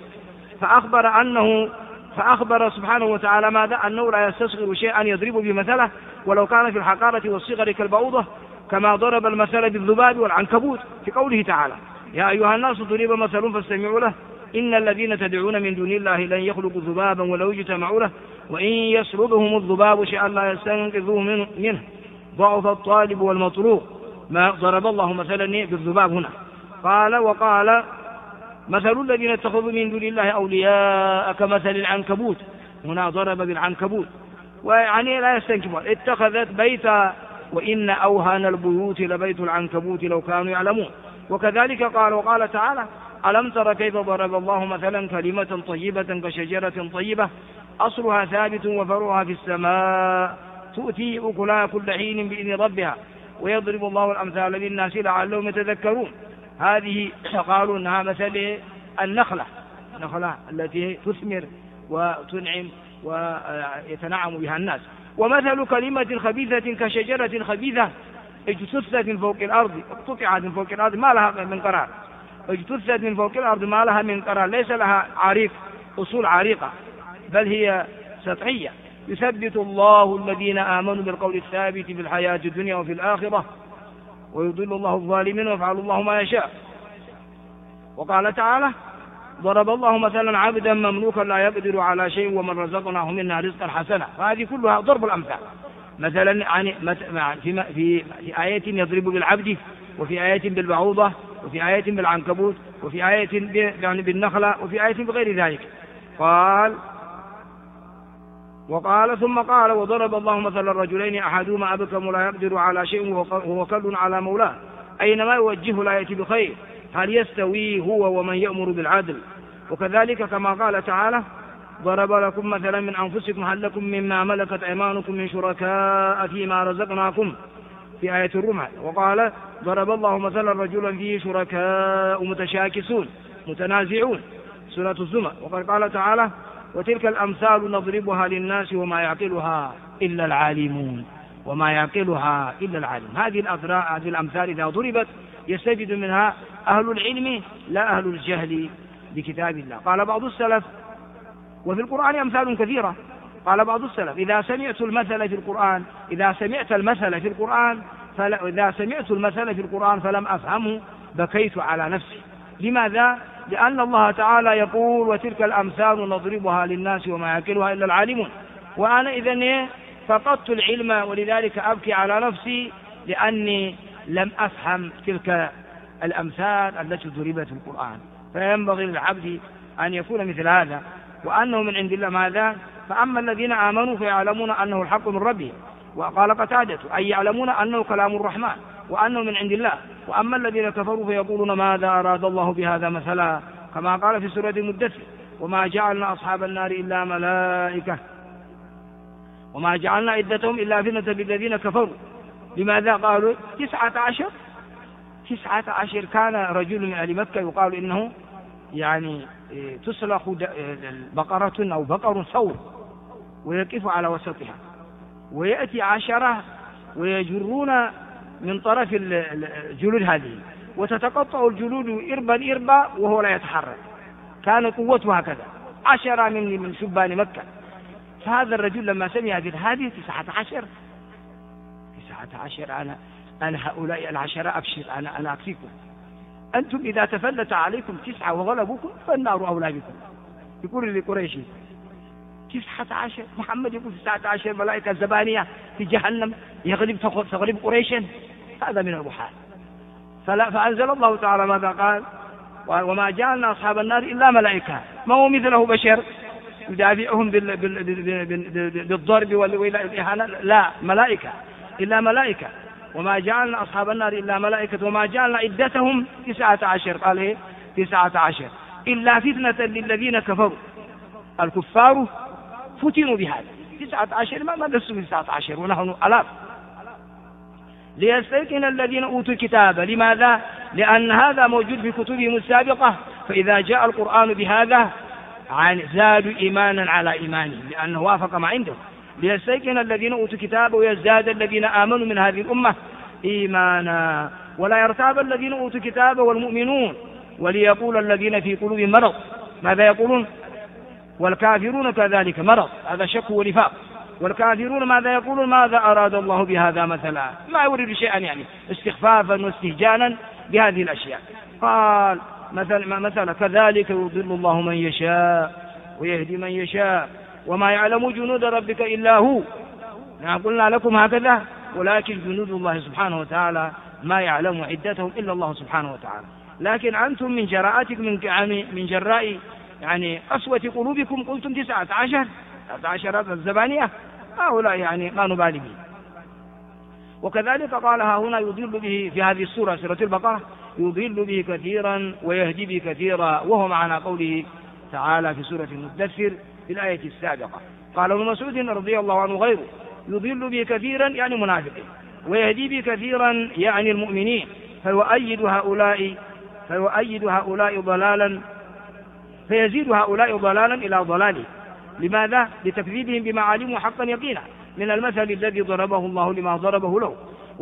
فأخبر سبحانه وتعالى ماذا؟ أنه لا يستصغر شيئا يضرب بمثله، ولو كان في الحقارة والصغر كالبعوضة، كما ضرب المثل بالذباب والعنكبوت في قوله تعالى: يا أيها الناس ضرب مثل فاستمعوا له إن الذين تدعون من دون الله لن يخلقوا ذبابا ولو اجتمعوا له وإن يسلبهم الذباب شيئا لا يستنقذوه منه ضعف الطالب والمطلوب. ما ضرب الله مثلا بالذباب هنا. وقال مثل الذين اتخذوا من دون الله أولياء كمثل العنكبوت، هنا ضرب بالعنكبوت، ويعني لا يستنكفون. اتخذت بيتا وإن أوهن البيوت لبيت العنكبوت لو كانوا يعلمون. وكذلك وقال تعالى: ألم تر كيف ضرب الله مثلا كلمة طيبة كشجرة طيبة أصلها ثابت وفرعها في السماء تؤتي أكلها كل حين بإذن ربها ويضرب الله الأمثال للناس لعلهم يتذكرون. هذه قالوا أنها مثل النخلة التي تثمر وتنعم ويتنعم بها الناس. ومثل كلمة خبيثة كشجرة خبيثة اجتثت من فوق الأرض، اقتطعت من فوق الأرض ما لها من قرار. اجتثت من فوق الأرض ما لها من قرار، ليس لها أصول عريقة، بل هي سطحية. يثبت الله الذين آمنوا بالقول الثابت في الحياة الدنيا وفي الآخرة ويضل الله الظالمين ويفعل الله ما يشاء. وقال تعالى: ضرب الله مثلا عبدا مملوكا لا يقدر على شيء ومن رزقناه منا رزقا حسنا. فهذه كلها ضرب الأمثال. مثلا يعني في آية يضرب بالعبد، وفي آية بالبعوضة، وفي آية بالعنكبوت، وفي آية يعني بالنخلة، وفي آية بغير ذلك. ثم قال: وضرب الله مثلا الرجلين أحدهما أبكم لا يقدر على شيء وهو كل على مولاه أينما يوجهه لا يأتي بخير هل يستوي هو ومن يأمر بالعدل وكذلك كما قال تعالى ضرب لكم مثلا من أنفسكم هل لكم مما ملكت أيمانكم من شركاء فيما رزقناكم في آية الروم. وقال ضرب الله مثلا رجلا فيه شركاء متشاكسون متنازعون سورة الزمر. وقد قال تعالى وتلك الأمثال نضربها للناس وما يعقلها إلا العالمون وما يعقلها إلا العالم. هذه الأمثال إذا ضربت يستفيد منها أهل العلم لا أهل الجهل بكتاب الله. قال بعض السلف وفي القرآن أمثال كثيرة. قال بعض السلف إذا سمعت المثل في القرآن فلم أفهمه بكيت على نفسي. لماذا؟ لأن الله تعالى يقول وتلك الأمثال نضربها للناس وما يعقلها إلا العالمون، وأنا إذن فقدت العلم ولذلك أبكي على نفسي لأني لم أفهم تلك الأمثال التي ضربت في القرآن. فينبغي للعبد أن يكون مثل هذا وأنه من عند الله. ماذا؟ فأما الذين آمنوا فيعلمون أنه الحق من ربهم. وقال قتادة أي يعلمون أنه كلام الرحمن وأنه من عند الله. وأما الذين كفروا فيقولون ماذا أراد الله بهذا مثلا كما قال في سورة المدثر وما جعلنا أصحاب النار إلا ملائكة وما جعلنا عدتهم إلا فتنة للذين كفروا. لماذا قالوا 19 كان رجل من أهل مكة يقال إنه يعني تسلخ بقرة أو بقر ثور ويقف على وسطها ويأتي 10 ويجرون من طرف الجلود هذه وتتقطع الجلود إربا وهو لا يتحرك. كان قوته هكذا 10 من شبان مكة. فهذا الرجل لما سمع هذه 19 أنا هؤلاء 10 أبشر أنا أكفيكم. أنتم إذا تفلت عليكم 9 وغلبوكم فالنار أولى بكم. يقول لقريش 19 محمد يقول 19 ملائكة زبانية في جهنم تغلب قريشا. هذا من المحال. فأنزل الله تعالى ماذا قال وما جعلنا أصحاب النار إلا ملائكة ما هو مثله بشر يدافعهم بالضرب والإهانة. لا ملائكة إلا ملائكة. وما جعلنا أصحاب النار إلا ملائكة وما جعلنا عدتهم 19. قال إيه 19 إلا فتنة للذين كفروا. الكفار فتنوا بهذا 19 ما دسوا 19 ونحن ألاف. ليستيقن الذين أوتوا الكتاب. لماذا؟ لأن هذا موجود في كتبهم السابقة فإذا جاء القرآن بهذا زادوا إيمانا على إيمانهم لأنه وافق ما عندهم. ليستيقن الذين أوتوا الكتاب ويزداد الذين آمنوا من هذه الأمة إيمانا ولا يرتاب الذين أوتوا الكتاب والمؤمنون وليقول الذين في قلوبهم مرض ماذا يقولون والكافرون كذلك مرض. هذا شك ونفاق. والكافرون ماذا يقولون ماذا أراد الله بهذا مثلا ما يريد شيئا يعني استخفافا واستهجانا بهذه الأشياء. قال مثلا كذلك يضل الله من يشاء ويهدي من يشاء وما يعلم جنود ربك إلا هو. قلنا لكم هكذا ولكن جنود الله سبحانه وتعالى ما يعلم عدتهم إلا الله سبحانه وتعالى. لكن أنتم من جراءتكم من جراء يعني قسوة قلوبكم قلتم 19 الزبانية هؤلاء يعني ما نبالي به. وكذلك قال ها هنا يضل به في هذه السورة سورة البقرة يضل به كثيرا ويهدي به كثيرا وهو معنى قوله تعالى في سورة المدثر في الآية السابقة. قال ابن مسعود رضي الله عنه غيره يضل به كثيرا يعني منافقين ويهدي به كثيرا يعني المؤمنين فيزيد هؤلاء ضلالا إلى ضلاله. لماذا؟ لتكذيبهم بما علموا حقا يقينا من المثل الذي ضربه الله لما ضربه له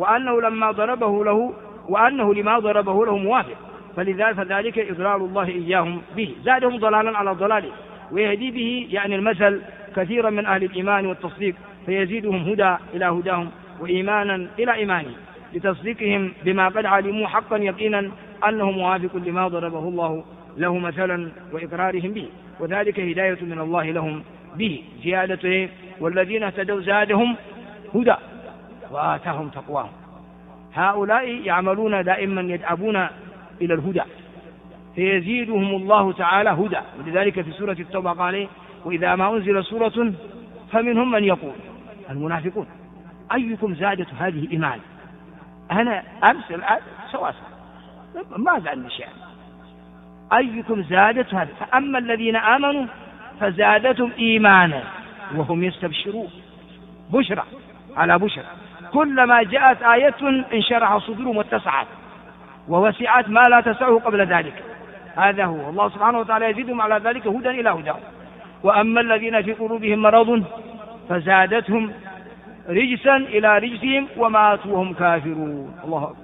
وأنه لما ضربه له موافق. فذلك إضلال الله إياهم به زادهم ضلالا على ضلاله ويهدي به يعني المثل كثيرا من أهل الإيمان والتصديق فيزيدهم هدى إلى هداهم وإيمانا إلى إيمانهم لتصديقهم بما قد علموا حقا يقينا أنه موافق لما ضربه الله له مثلا وإقرارهم به. وذلك هداية من الله لهم به زيادته والذين اهتدوا زادهم هدى وآتاهم تقواهم. هؤلاء يعملون دائما يدعبون إلى الهدى فيزيدهم الله تعالى هدى. ولذلك في سورة التوبة قال وإذا ما أنزل سورة فمنهم من يقول المنافقون أيكم زادت هذه إيمان. أنا أمس الآن سواسا ما زال شيء أيكم زادت هذا. فأما الذين آمنوا فزادتهم إيمانا وهم يستبشرون، بشرى على بشرى، كلما جاءت آية انشرح صدورهم واتسعت ووسعت ما لا تسعه قبل ذلك. هذا هو الله سبحانه وتعالى يزيدهم على ذلك هدى إلى هدى. وأما الذين في قلوبهم مرض فزادتهم رجسا إلى رجسهم وماتوا وهم كافرون. الله أكبر.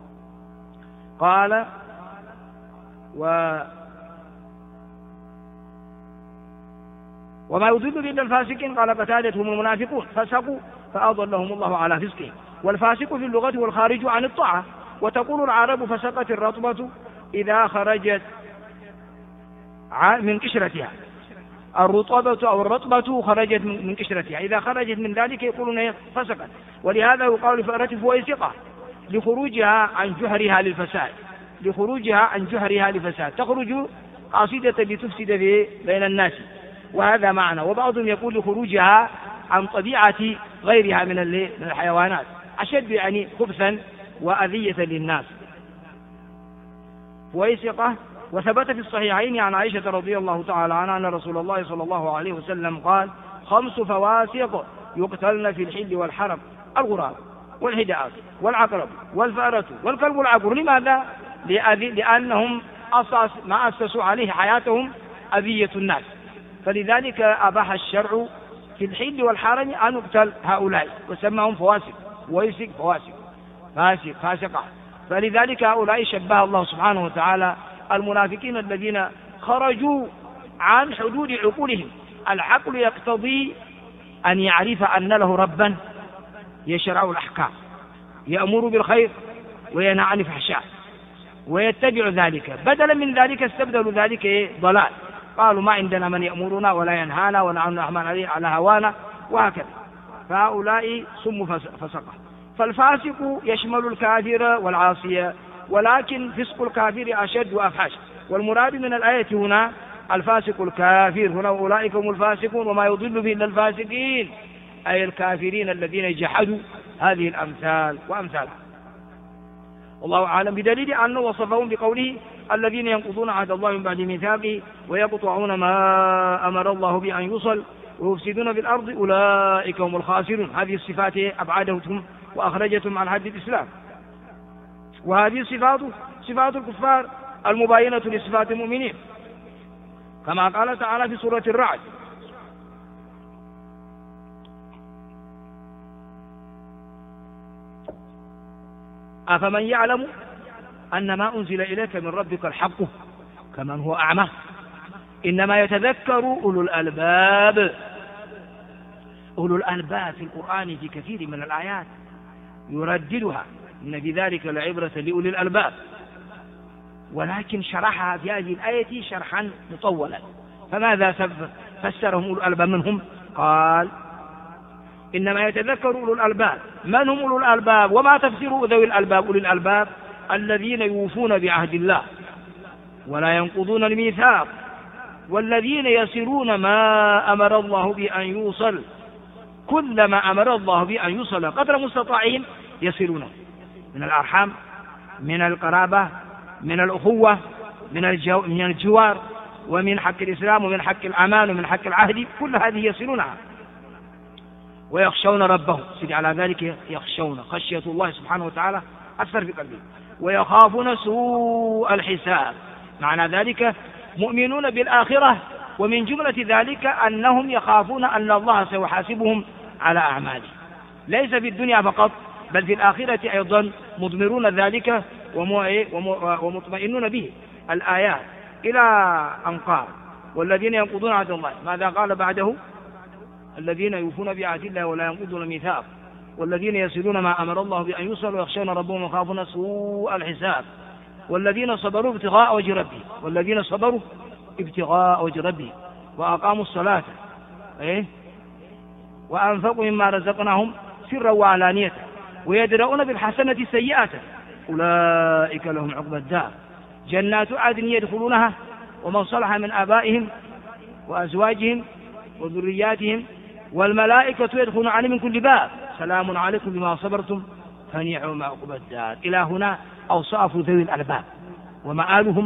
قال وما يضل إلا الفاسقين. قال قتادة هم المنافقون فسقوا فأضلهم الله على فسقهم. والفاسق في اللغة والخارج عن الطاعة. وتقول العرب فسقت الرطبة إذا خرجت من قشرتها، الرطبة أو الرطبة خرجت من قشرتها، إذا خرجت من ذلك يقولون فسقت. ولهذا يقال لفأرة فويسقة لخروجها عن جحرها للفساد، لخروجها عن جحرها للفساد، تخرج قاصدة لتفسد بين الناس، وهذا معنى. وبعضهم يقول لخروجها عن طبيعة غيرها من الحيوانات أشد يعني خبثا وأذية للناس. فويسقة. وثبت في الصحيحين عن عائشة رضي الله تعالى عنها أن رسول الله صلى الله عليه وسلم قال: 5 فواسق يقتلن في الحل والحرم: الغراب والحداء والعقرب والفأرة والكلب العقور. لماذا؟ لأنهم ما أسسوا عليه حياتهم أذية الناس، فلذلك أباح الشرع في الحل والحرم أن يقتل هؤلاء وسماهم فواسق. ويسق فواسق، فاسقة. فلذلك هؤلاء شبه الله سبحانه وتعالى المنافقين الذين خرجوا عن حدود عقولهم. العقل يقتضي أن يعرف أن له ربا يشرع الأحكام، يأمر بالخير وينهى عن الفحشاء ويتبع ذلك. بدلا من ذلك استبدلوا ذلك ضلال، قالوا ما عندنا من يأمرنا ولا ينهانا ونحن نحمل على هوانا وهكذا. فهؤلاء سموا فسقة. فالفاسق يشمل الكافر والعاصي، ولكن فسق الكافر أشد وأفحش. والمراد من الآية هنا الفاسق الكافر، هنا أولئك هم الفاسقون وما يضل به إلا الفاسقين، أي الكافرين الذين جحدوا هذه الأمثال وأمثالها. والله أعلم، بدليل أنه وصفهم بقوله: الذين ينقضون عهد الله من بعد ميثاقه ويقطعون ما أمر الله بأن يوصل ويفسدون في الأرض أولئك هم الخاسرون. هذه الصفات أبعدتهم وأخرجتهم عن حد الإسلام. وهذه الصفات صفات الكفار المباينة لصفات المؤمنين، كما قال تعالى في سورة الرعد: أفمن يعلم أن ما أنزل إليك من ربك الحق كمن هو أعمى إنما يتذكر أولو الألباب. أولو الألباب في القرآن في كثير من الآيات يرددها، إن في ذلك لعبرة لأولي الألباب، ولكن شرحها في هذه الآية شرحا مطولا. فماذا فسرهم أولو الألباب منهم؟ قال: إنما يتذكر أولو الألباب. من هم أولو الألباب؟ وما تفسير ذوي الألباب؟ أولي الألباب الذين يوفون بعهد الله ولا ينقضون الميثاق، والذين يصلون ما أمر الله بأن يوصل، كلما أمر الله بأن يوصل قدر مستطاعهم يصلونه، من الأرحام، من القرابة، من الأخوة، من الجوار، ومن حق الإسلام، ومن حق الأمان، ومن حق العهد، كل هذه يصلونها. ويخشون ربهم، سيدي على ذلك يخشون، خشية الله سبحانه وتعالى أكثر في قلبهم. ويخافون سوء الحساب، معنى ذلك مؤمنون بالآخرة، ومن جملة ذلك أنهم يخافون أن الله سيحاسبهم على أعمالهم، ليس في الدنيا فقط بل في الآخرة أيضا، مضمرون ذلك ومطمئنون به. الآيات إلى أن قال: والذين ينقضون عهد الله. ماذا قال بعده؟ الذين يوفون بعهد الله ولا ينقضون الميثاق، والذين يصلون ما أمر الله بأن يوصل، ويخشون ربهم ويخافون سوء الحساب، والذين صبروا ابتغاء وجه ربهم، والذين صبروا ابتغاء وجه ربهم وأقاموا الصلاة وأنفقوا مما رزقناهم سرا وعلانية ويدرؤون بالحسنة السيئة أولئك لهم عقبى الدار جنات عدن يدخلونها ومن صلح من آبائهم وأزواجهم وذرياتهم والملائكة يدخلون عليهم من كل باب سلام عليكم بما صبرتم فنعم عقبى الدار. إلى هنا أوصاف ذوي الألباب ومآلهم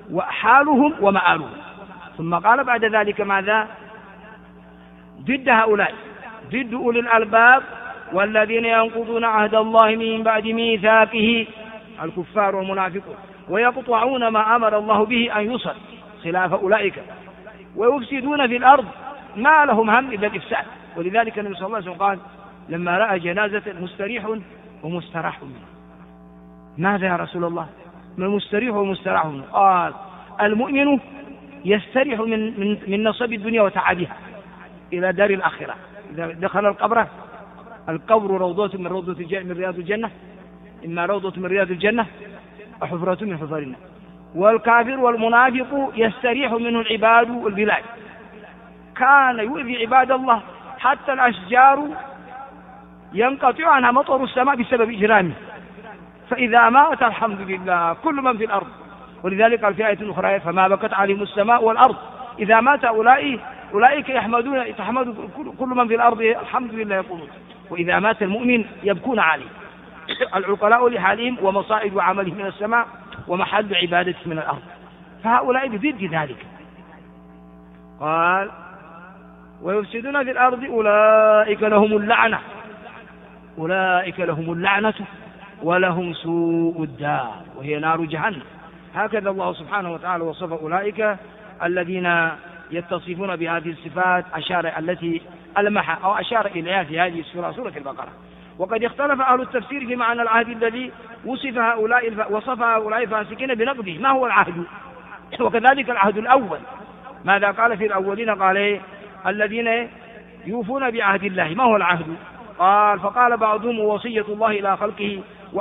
وحالهم ومآلهم. ثم قال بعد ذلك ماذا؟ ضد هؤلاء، ضد أولي الألباب والذين ينقضون عهد الله من بعد ميثاقه، الكفار والمنافقون، ويقطعون ما أمر الله به أن يوصل، خلاف أولئك، ويفسدون في الأرض ما لهم هم إلا الإفساد. ولذلك النبي صلى الله عليه وسلم قال لما رأى جنازة مستريح ومستراح منه: ماذا يا رسول الله؟ ما المستريح ومستراح منه؟ قال: المؤمن يستريح من نصب الدنيا وتعبها إلى دار الآخرة. إذا دخل القبر روضة من رياض الجنة، إما روضة من رياض الجنة وحفرة من حفر النار. والكافر والمنافق يستريح منه العباد والبلاد، كان يؤذي عباد الله حتى الأشجار ينقطع عنها مطر السماء بسبب إجرامه، فإذا مات الحمد لله كل من في الأرض. ولذلك قال في آية أخرى: فما بكت عليهم السماء والأرض. إذا مات أولئك يتحمد كل من في الأرض الحمد لله يقولون، وإذا مات المؤمن يبكون عليه. العقلاء لحالهم ومصائد عملهم من السماء ومحل عبادته من الأرض، فهؤلاء بضد ذلك. قال: ويفسدون في الأرض أولئك لهم اللعنة، أولئك لهم اللعنة ولهم سوء الدار وهي نار جهنم. هكذا الله سبحانه وتعالى وصف أولئك الذين يتصفون بهذه الصفات التي ألمح أو أشار إليها في هذه السورة، سورة البقرة. وقد اختلف أهل التفسير في معنى العهد الذي وصف هؤلاء الفاسقين بنقضه، ما هو العهد؟ وكذلك العهد الأول ماذا قال في الأولين؟ قال: الذين يوفون بعهد الله. ما هو العهد؟ قال: فقال بعضهم: وصية الله إلى خلقه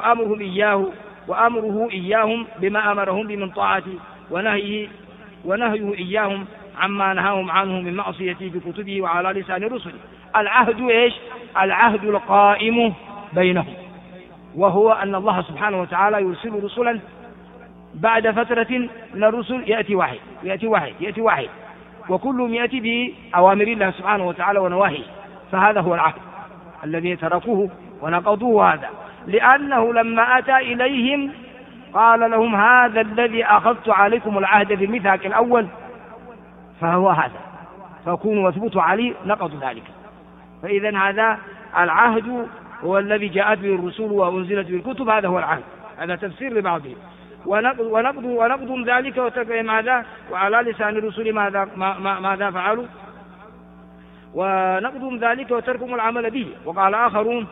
وأمره إياهم بما أمرهم من طاعته ونهيه إياهم عما نهاهم عنه من معصيته بكتبه وعلى لسان رسله. العهد إيش؟ العهد القائم بينهم، وهو أن الله سبحانه وتعالى يرسل رسلا بعد فترة من الرسل يأتي واحد وكلهم يأتي بأوامر الله سبحانه وتعالى ونواهيه. فهذا هو العهد الذي تركوه ونقضوه، هذا لأنه لما أتى إليهم قال لهم: هذا الذي أخذت عليكم العهد في الميثاق الأول فهو هذا، فكونوا واثبتوا عليه، نقضوا ذلك. فإذا هذا العهد هو الذي جاءت به الرسول وأنزلت به الكتب، هذا هو العهد. هذا تفسير لبعضه. ونقض ذلك وترك ماذا؟ وعلى لسان الرسول ماذا فعلوا؟ ونقض ذلك وتركهم العمل به. وقال آخرون: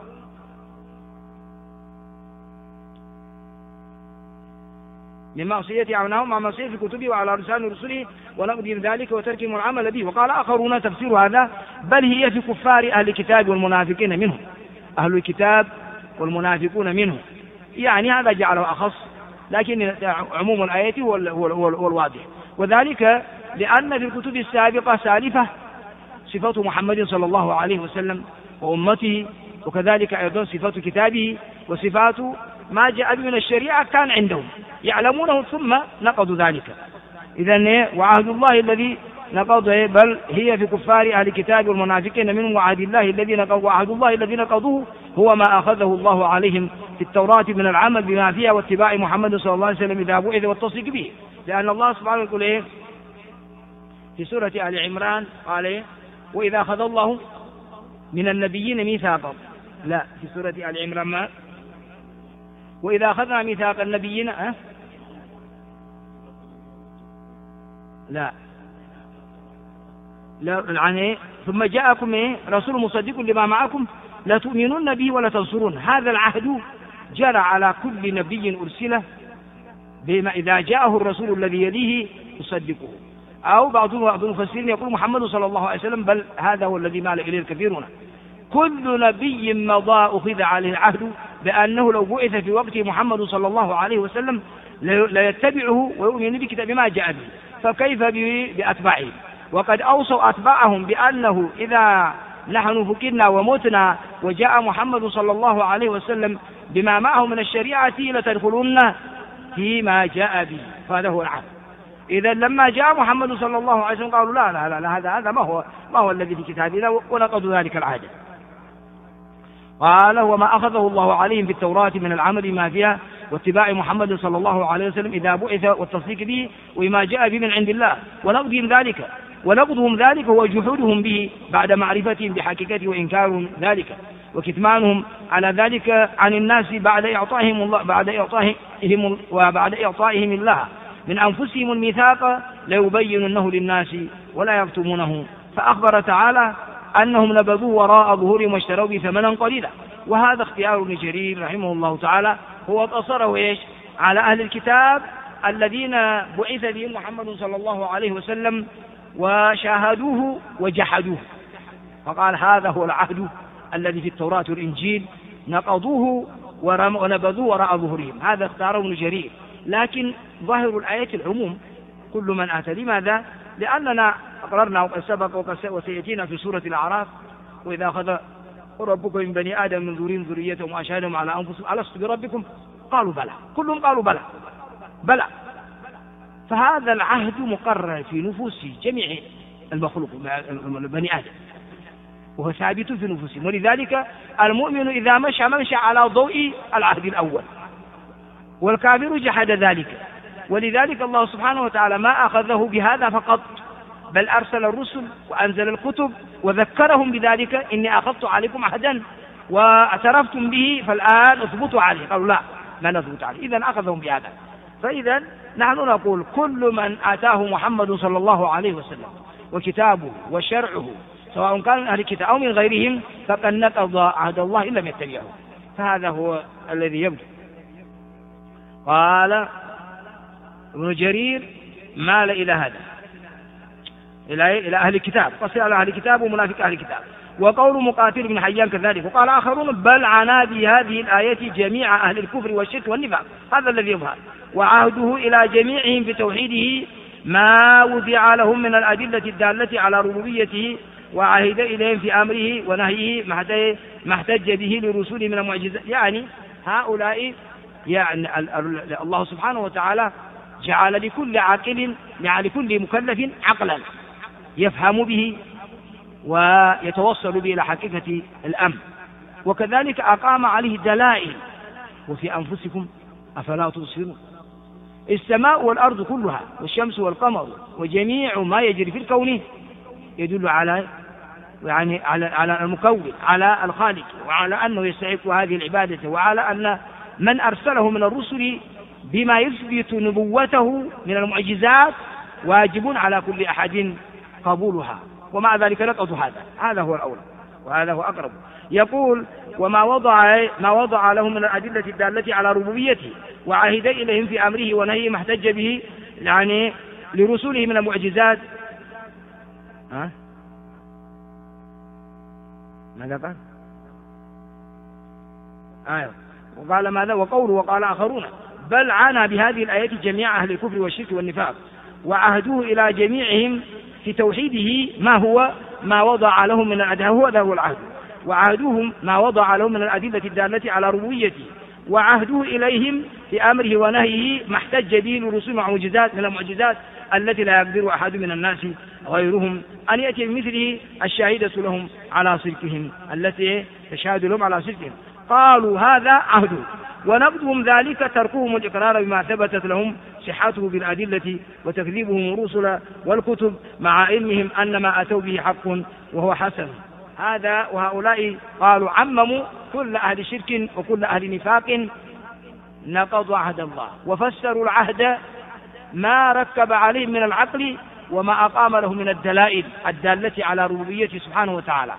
من معصية عنهم مع معصية في كتبه وعلى لسان رسله ونقض ذلك وتركهم العمل به. وقال آخرون تفسير هذا: بل هي في كفار أهل الكتاب والمنافقين منهم، أهل الكتاب والمنافقون منهم، يعني هذا جعله أخص، لكن عموم الآية هو الواضح. وذلك لأن في الكتب السابقة سالفة صفات محمد صلى الله عليه وسلم وأمته، وكذلك أيضا صفات كتابه وصفات ما جاء من الشريعة كان عندهم يعلمونه ثم نقضوا ذلك. إذن وعهد الله الذي نقضه بل هي في كفار أهل الكتاب والمنافقين منهم، وعهد الله الذي نقضوه هو ما أخذه الله عليهم في التوراة من العمل بما فيها واتباع محمد صلى الله عليه وسلم إذا بعث والتصديق به. لأن الله سبحانه يقول في سورة آل عمران قال: وإذا أخذ الله من النبيين ميثاقا. لا، في سورة آل عمران ما وإذا أخذنا ميثاق النبيين لا يعني ثم جاءكم رسول مصدق لما معكم لا تؤمنون به ولا تنصرون. هذا العهد جرى على كل نبي أرسله بما إذا جاءه الرسول الذي يليه يصدقه. أو بعض المفسرين يقول محمد صلى الله عليه وسلم، بل هذا هو الذي مال إليه الكثيرون. كل نبي مضى أخذ عليه العهد بأنه لو بعث في وقت محمد صلى الله عليه وسلم لا يتبعه ويؤمن بكتاب ما جاء به، فكيف بأتباعه؟ وقد أوصوا أتباعهم بأنه إذا نحن فكرنا ومتنا وجاء محمد صلى الله عليه وسلم بما معه من الشريعة لتدخلون فيما جاء به، فهذا هو العهد. إذا لما جاء محمد صلى الله عليه وسلم قالوا لا لا لا هذا ما هو الذي في كتابنا، ونقضوا ذلك العهد. قال: وما أخذه الله عليهم في التوراة من العمل ما فيها واتباع محمد صلى الله عليه وسلم إذا بعث والتصديق به وما جاء به من عند الله، ونقضهم ذلك هو جحودهم به بعد معرفتهم بحقيقته وإنكار ذلك وكتمانهم على ذلك عن الناس بعد إعطائهم الله من أنفسهم الميثاق ليبيننه للناس ولا يكتمونه. فأخبر تعالى أنهم نبذوه وراء ظهورهم واشتروا به ثمنا قليلا. وهذا اختيار ابن جرير رحمه الله تعالى، هو قصره على أهل الكتاب الذين بعث بهم محمد صلى الله عليه وسلم وشاهدوه وجحدوه، فقال هذا هو العهد الذي في التوراة والإنجيل نقضوه ونبذوه وراء ظهورهم. هذا اختاره ابن جرير، لكن ظاهر الآية العموم كل من أتى. لماذا؟ لأننا أقررنا وقد سبق وسيأتينا في سورة الأعراف وإذا أخذ ربك من بني آدم من ذريتهم وأشهدهم على أنفسهم ألست بربكم قالوا بلى، كلهم قالوا بلى. فهذا العهد مقرر في نفوس جميع المخلوق بني آدم وهو ثابت في نفوسهم، ولذلك المؤمن إذا مشى على ضوء العهد الأول، والكافر جحد ذلك. ولذلك الله سبحانه وتعالى ما أخذه بهذا فقط، بل أرسل الرسل وأنزل الكتب وذكرهم بذلك، إني أخذت عليكم عهدا واعترفتم به فالآن اثبتوا عليه. قالوا لا، ما نثبت عليه. إذن أخذهم بهذا. فإذا نحن نقول كل من آتاه محمد صلى الله عليه وسلم وكتابه وشرعه سواء كان من أهل الكتاب أو من غيرهم فقد نقض عهد الله إن لم يتبعه. فهذا هو الذي يبدو. قال ابن جرير مال إلى هذا، إلى أهل الكتاب، قصر على أهل الكتاب ومنافق أهل الكتاب. وقول مقاتل بن حيان كذلك. وقال آخرون بل عنا بهذه الآية جميع أهل الكفر والشرك والنفاق، هذا الذي يظهر. وعهده إلى جميعهم بتوحيده ما وضع لهم من الأدلة الدالة على ربوبيته، وعهد إليهم في أمره ونهيه ما احتج به لرسوله من المعجزات. يعني هؤلاء الله سبحانه وتعالى جعل لكل عاقل، يعني لكل مكلف عقلا يفهم به ويتوصل به إلى حقيقة الأمر، وكذلك أقام عليه دلائل. وفي أنفسكم أفلا تبصرون. السماء والأرض كلها والشمس والقمر وجميع ما يجري في الكون يدل على المكون، على الخالق، وعلى أنه يستحق هذه العبادة، وعلى أن من أرسله من الرسل بما يثبت نبوته من المعجزات واجب على كل أحد قبولها. ومع ذلك نقض هذا هو الأولى وهذا هو أقرب. يقول وما وضع لهم من الأدلة الدالة على ربوبيته، وعهد إليهم في أمره ونهيه ما احتج به يعني لرسوله من المعجزات. ماذا قال؟ وقال ماذا؟ وقوله وقال آخرون بل عانى بهذه الآيات جميع أهل الكفر والشرك والنفاق، وعهدوه إلى جميعهم في توحيده ما وضع لهم من الأدلة، هو ذا هو العهد. وعهدوهم ما وضع لهم من الأدلة الدالة على ربوبيته، وعهدوه إليهم في أمره ونهيه ما احتج به للرسول مع معجزات من المعجزات التي لا يقدر أحد من الناس غيرهم أن يأتي بمثله الشاهدة لهم على صدقهم، التي تشهد لهم على صدقهم. قالوا هذا عهد، ونقضهم ذلك تركهم الإقرار بما ثبتت لهم صحته بالأدلة وتكذيبهم الرسل والكتب مع علمهم أن ما أتوا به حق وهو حسن. هذا وهؤلاء قالوا عمموا كل أهل شرك وكل أهل نفاق، نقضوا عهد الله وفسروا العهد ما ركب عليه من العقل وما أقام له من الدلائل الدالة على ربوبيته سبحانه وتعالى،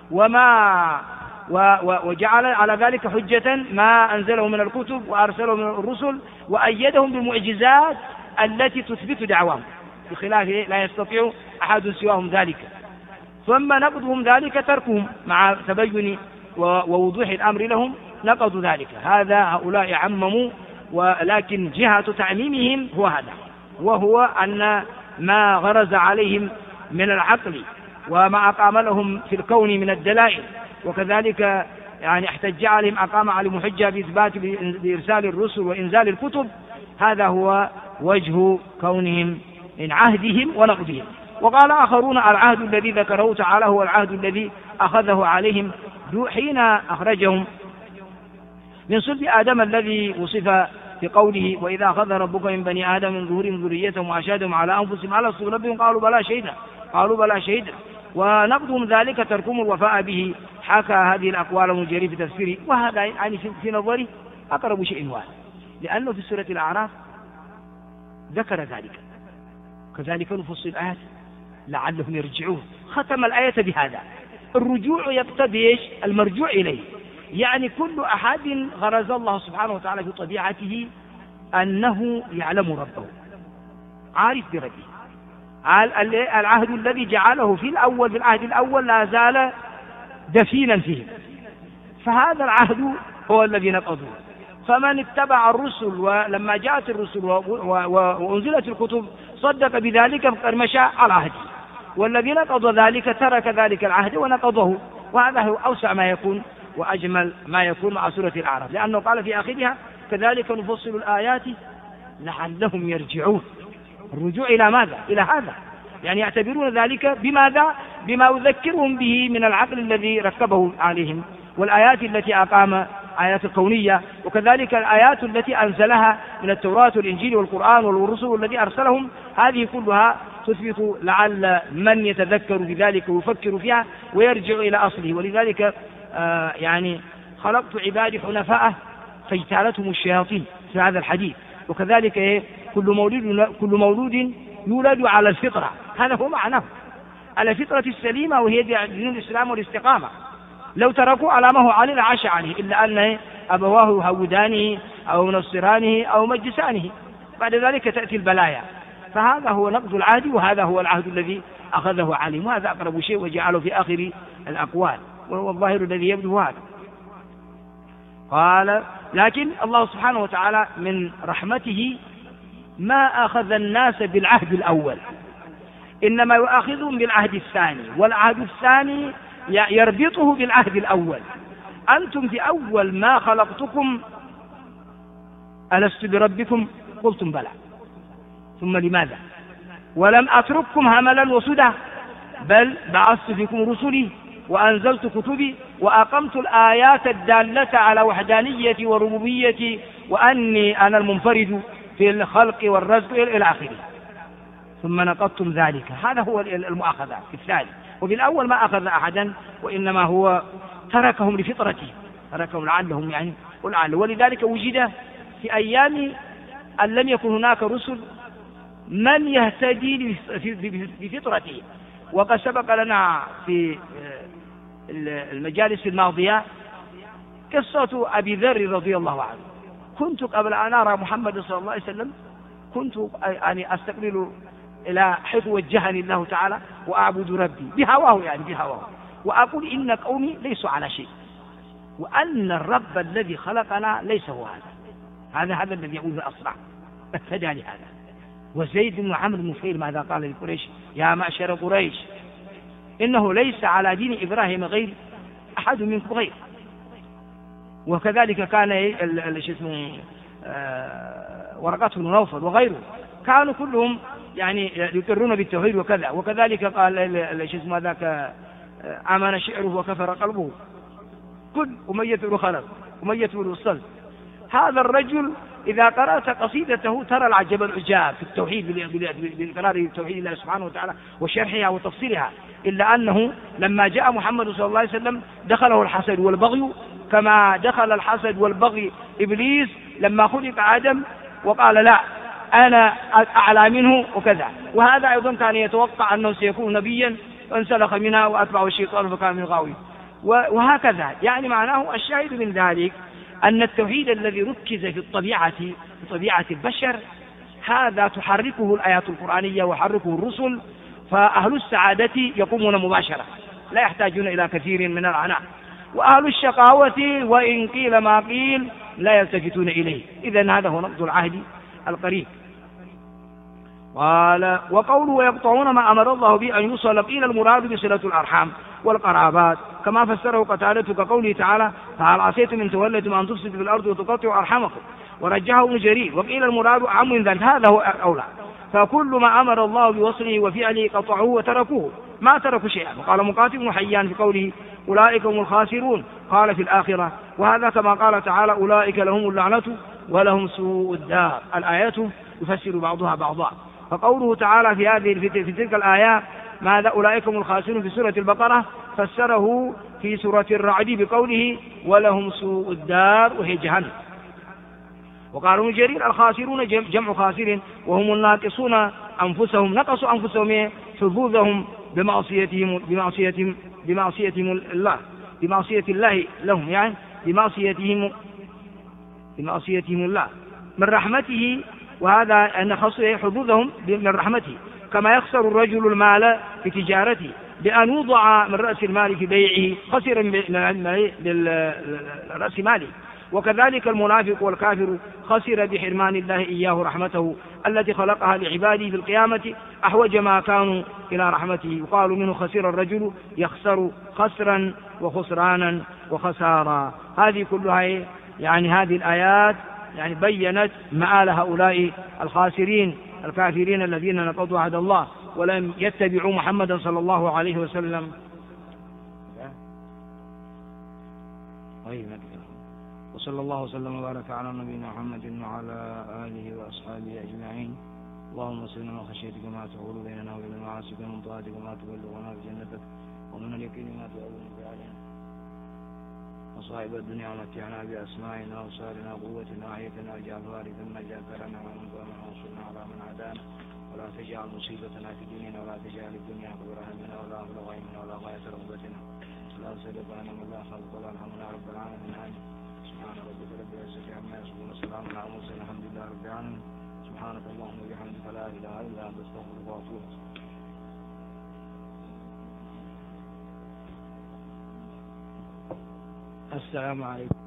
وجعل على ذلك حجة ما أنزله من الكتب وأرسله من الرسل، وأيدهم بالمعجزات التي تثبت دعواهم بخلاف لا يستطيع أحد سواهم ذلك. ثم نقضهم ذلك تركهم مع تبين ووضوح الأمر لهم، نقضوا ذلك. هؤلاء عمموا، ولكن جهة تعميمهم هو هذا، وهو أن ما غرز عليهم من العقل وما أقام لهم في الكون من الدلائل، وكذلك يعني احتج عليهم أقام عليهم حجة بإثبات بإرسال الرسل وإنزال الكتب، هذا هو وجه كونهم من عهدهم ونقضهم. وقال آخرون العهد الذي ذكره تعالى هو العهد الذي أخذه عليهم حين أخرجهم من صلب آدم الذي وصف في قوله وإذا أخذ ربك من بني آدم من ظهورهم ذريتهم وأشهدهم على أنفسهم ألست بربكم قالوا بلى شهدنا ونقضهم ذلك تركهم الوفاء به. حكى هذه الأقوال ابن جرير في تفسيره، وهذا يعني في نظري أقرب شيء واحد، لأنه في سورة الأعراف ذكر ذلك. كذلك نفصل الآيات لعلهم يرجعون، ختم الآية بهذا. الرجوع يقتضي المرجوع إليه، يعني كل أحد غرز الله سبحانه وتعالى في طبيعته أنه يعلم ربه، عارف بربه. العهد الذي جعله في العهد الأول لا زال دفينا فيه، فهذا العهد هو الذي نقضه. فمن اتبع الرسل ولما جاءت الرسل وأنزلت الكتب صدق بذلك فقد مشى على عهده، والذي نقض ذلك ترك ذلك العهد ونقضه. وهذا هو أوسع ما يكون وأجمل ما يكون مع سورة الأعراف، لأنه قال في آخرها كذلك نفصل الآيات لعلهم يرجعون. الرجوع إلى ماذا؟ إلى هذا، يعني يعتبرون ذلك بماذا؟ بما يذكرهم به من العقل الذي ركبه عليهم، والآيات التي أقام آيات الكونية، وكذلك الآيات التي أنزلها من التوراة والإنجيل والقرآن والرسل الذي أرسلهم. هذه كلها تثبت لعل من يتذكر بذلك ويفكر فيها ويرجع إلى أصله. ولذلك يعني خلقت عبادي حنفاء فاجتالتهم الشياطين في هذا الحديث. وكذلك كل مولود يولد على الفطرة، هذا هو معناه، على الفطرة السليمة، وهي دين الإسلام والاستقامة. لو تركوا على ما هو عليه لعاش عليه، إلا أن أبواه يهودانه أو ينصرانه أو مجسانه، بعد ذلك تأتي البلايا. فهذا هو نقض العهد، وهذا هو العهد الذي أخذه عليهم، وهذا أقرب شيء وجعله في آخر الأقوال، وهو الظاهر الذي يبدو هذا. قال لكن الله سبحانه وتعالى من رحمته ما أخذ الناس بالعهد الأول، إنما يؤاخذهم بالعهد الثاني، والعهد الثاني يربطه بالعهد الأول. أنتم في أول ما خلقتكم ألست بربكم قلتم بلى، ثم لماذا؟ ولم أترككم هملا وسدى، بل بعثت فيكم رسلي وأنزلت كتبي وأقمت الآيات الدالة على وحدانيتي وربوبيتي وأني أنا المنفرد في الخلق والرزق إلى آخره، ثم نقضتم ذلك. هذا هو المؤاخذة في الثاني. وفي الأول ما أخذ أحدا، وإنما هو تركهم لفطرته، تركهم لعلهم يعني ولذلك وجد في أيام أن لم يكن هناك رسل من يهتدي بفطرته. وقد سبق لنا في المجالس الماضية قصة أبي ذر رضي الله عنه. كنت قبل أن أرى محمد صلى الله عليه وسلم كنت يعني أستقبل إلى حيث وجهني الله تعالى وأعبد ربي بهواه، يعني بهواه، وأقول إن قومي ليسوا على شيء، وأن الرب الذي خلقنا ليس هو هذا الذي يقول أصنع اهتدى لهذا. وزيد بن عمرو بن نفيل ماذا قال لقريش؟ يا معشر قريش إنه ليس على دين إبراهيم غير أحد منكم غير. وكذلك كان ورقة بن نوفل وغيره كانوا كلهم يعني يقرون بالتوحيد وكذا. وكذلك قال ذاك آمن شعره وكفر قلبه كل أمية بن خلف أمية بن الصلت. هذا الرجل إذا قرأت قصيدته ترى العجب العجاب في التوحيد بالإقرار بالتوحيد الله سبحانه وتعالى وشرحها وتفصيلها، إلا أنه لما جاء محمد صلى الله عليه وسلم دخله الحسد والبغي كما دخل الحسد والبغي إبليس لما خلق آدم وقال لا أنا أعلى منه وكذا. وهذا أيضا كان يتوقع أنه سيكون نبيا فانسلخ منها وأتبعه الشيطان فكان من الغاوين. وهكذا يعني معناه الشاهد من ذلك أن التوحيد الذي ركز في طبيعة البشر هذا تحركه الآيات القرآنية وحركه الرسل، فأهل السعادة يقومون مباشرة لا يحتاجون إلى كثير من العناء، وأهل الشقاوة وإن قيل ما قيل لا يلتفتون إليه. إذن هذا هو نقض العهد القريب. قال وقوله ويقطعون ما أمر الله به أن يوصل قيل المراد بصلة الأرحام والقرابات كما فسره قتادة كقوله تعالى فهل عصيتم إن توليتم أن تفسدوا في الأرض وتقطعوا أرحامكم، ورجحه ابن جرير وقيل المراد أعم من ذلك. هذا هو أولى، فكل ما أمر الله بوصله وفعله قطعوه وتركوه ما تركوا شيئا. وقال مقاتل بن حيان في قوله أولئك هم الخاسرون قال في الآخرة، وهذا كما قال تعالى أولئك لهم اللعنة ولهم سوء الدار. الآيات يفسر بعضها بعضا. فقوله تعالى في تلك الآيات ماذا أولئك هم الخاسرون في سورة البقرة فسره في سورة الرعد بقوله ولهم سوء الدار وهي جهنم. وقال ابن جرير الخاسرون جمع خاسر وهم الناقصون أنفسهم، نقصوا أنفسهم حظوظهم بمعصية الله لهم، يعني بمعصيتهم الله من رحمته، وهذا أن خصوا حظوظهم من رحمته، كما يخسر الرجل المال في تجارته بأن يوضع من رأس المال في بيعه خسر رأس ماله. وكذلك المنافق والكافر خسر بحرمان الله إياه رحمته التي خلقها لعباده في القيامة أحوج ما كانوا إلى رحمته. يقال منه خسر الرجل يخسر خسرا وخسرانا وخسارا. هذه كلها يعني هذه الآيات يعني بيّنت مآل هؤلاء الخاسرين الكافرين الذين نقضوا عهد الله ولم يتبعوا محمدا صلى الله عليه وسلم. وصلى الله وسلم وبارك على نبينا محمد وعلى آله وأصحابه أجمعين. اللهم صل على خشيتك ما تحول بيننا وبين معاصيك ومن طاعتك ما تبلغنا بجنتك ومن اليقين ما تهون به علينا مصائب الدنيا ومتعنا بأسمائنا وأبصارنا وقوتنا وحياتنا واجعل وارثا منا واجعل ثأرنا ومن ظلمنا وانصرنا على من عادانا ولا تجعل مصيبتنا في ديننا ولا تجعل الدنيا أكبر همنا ولا مبلغ علمنا ولا غاية رغبتنا ولا سلب لنا ولا خلق ولا ارحمنا رب العالمين. آمين. سبحان ربك رب العزة عما يصفون وسلام على المرسلين الحمد لله رب العالمين. سبحانك اللهم وبحمدك لا إله إلا أنت أستغفرك وأتوب إليك. السلام عليكم.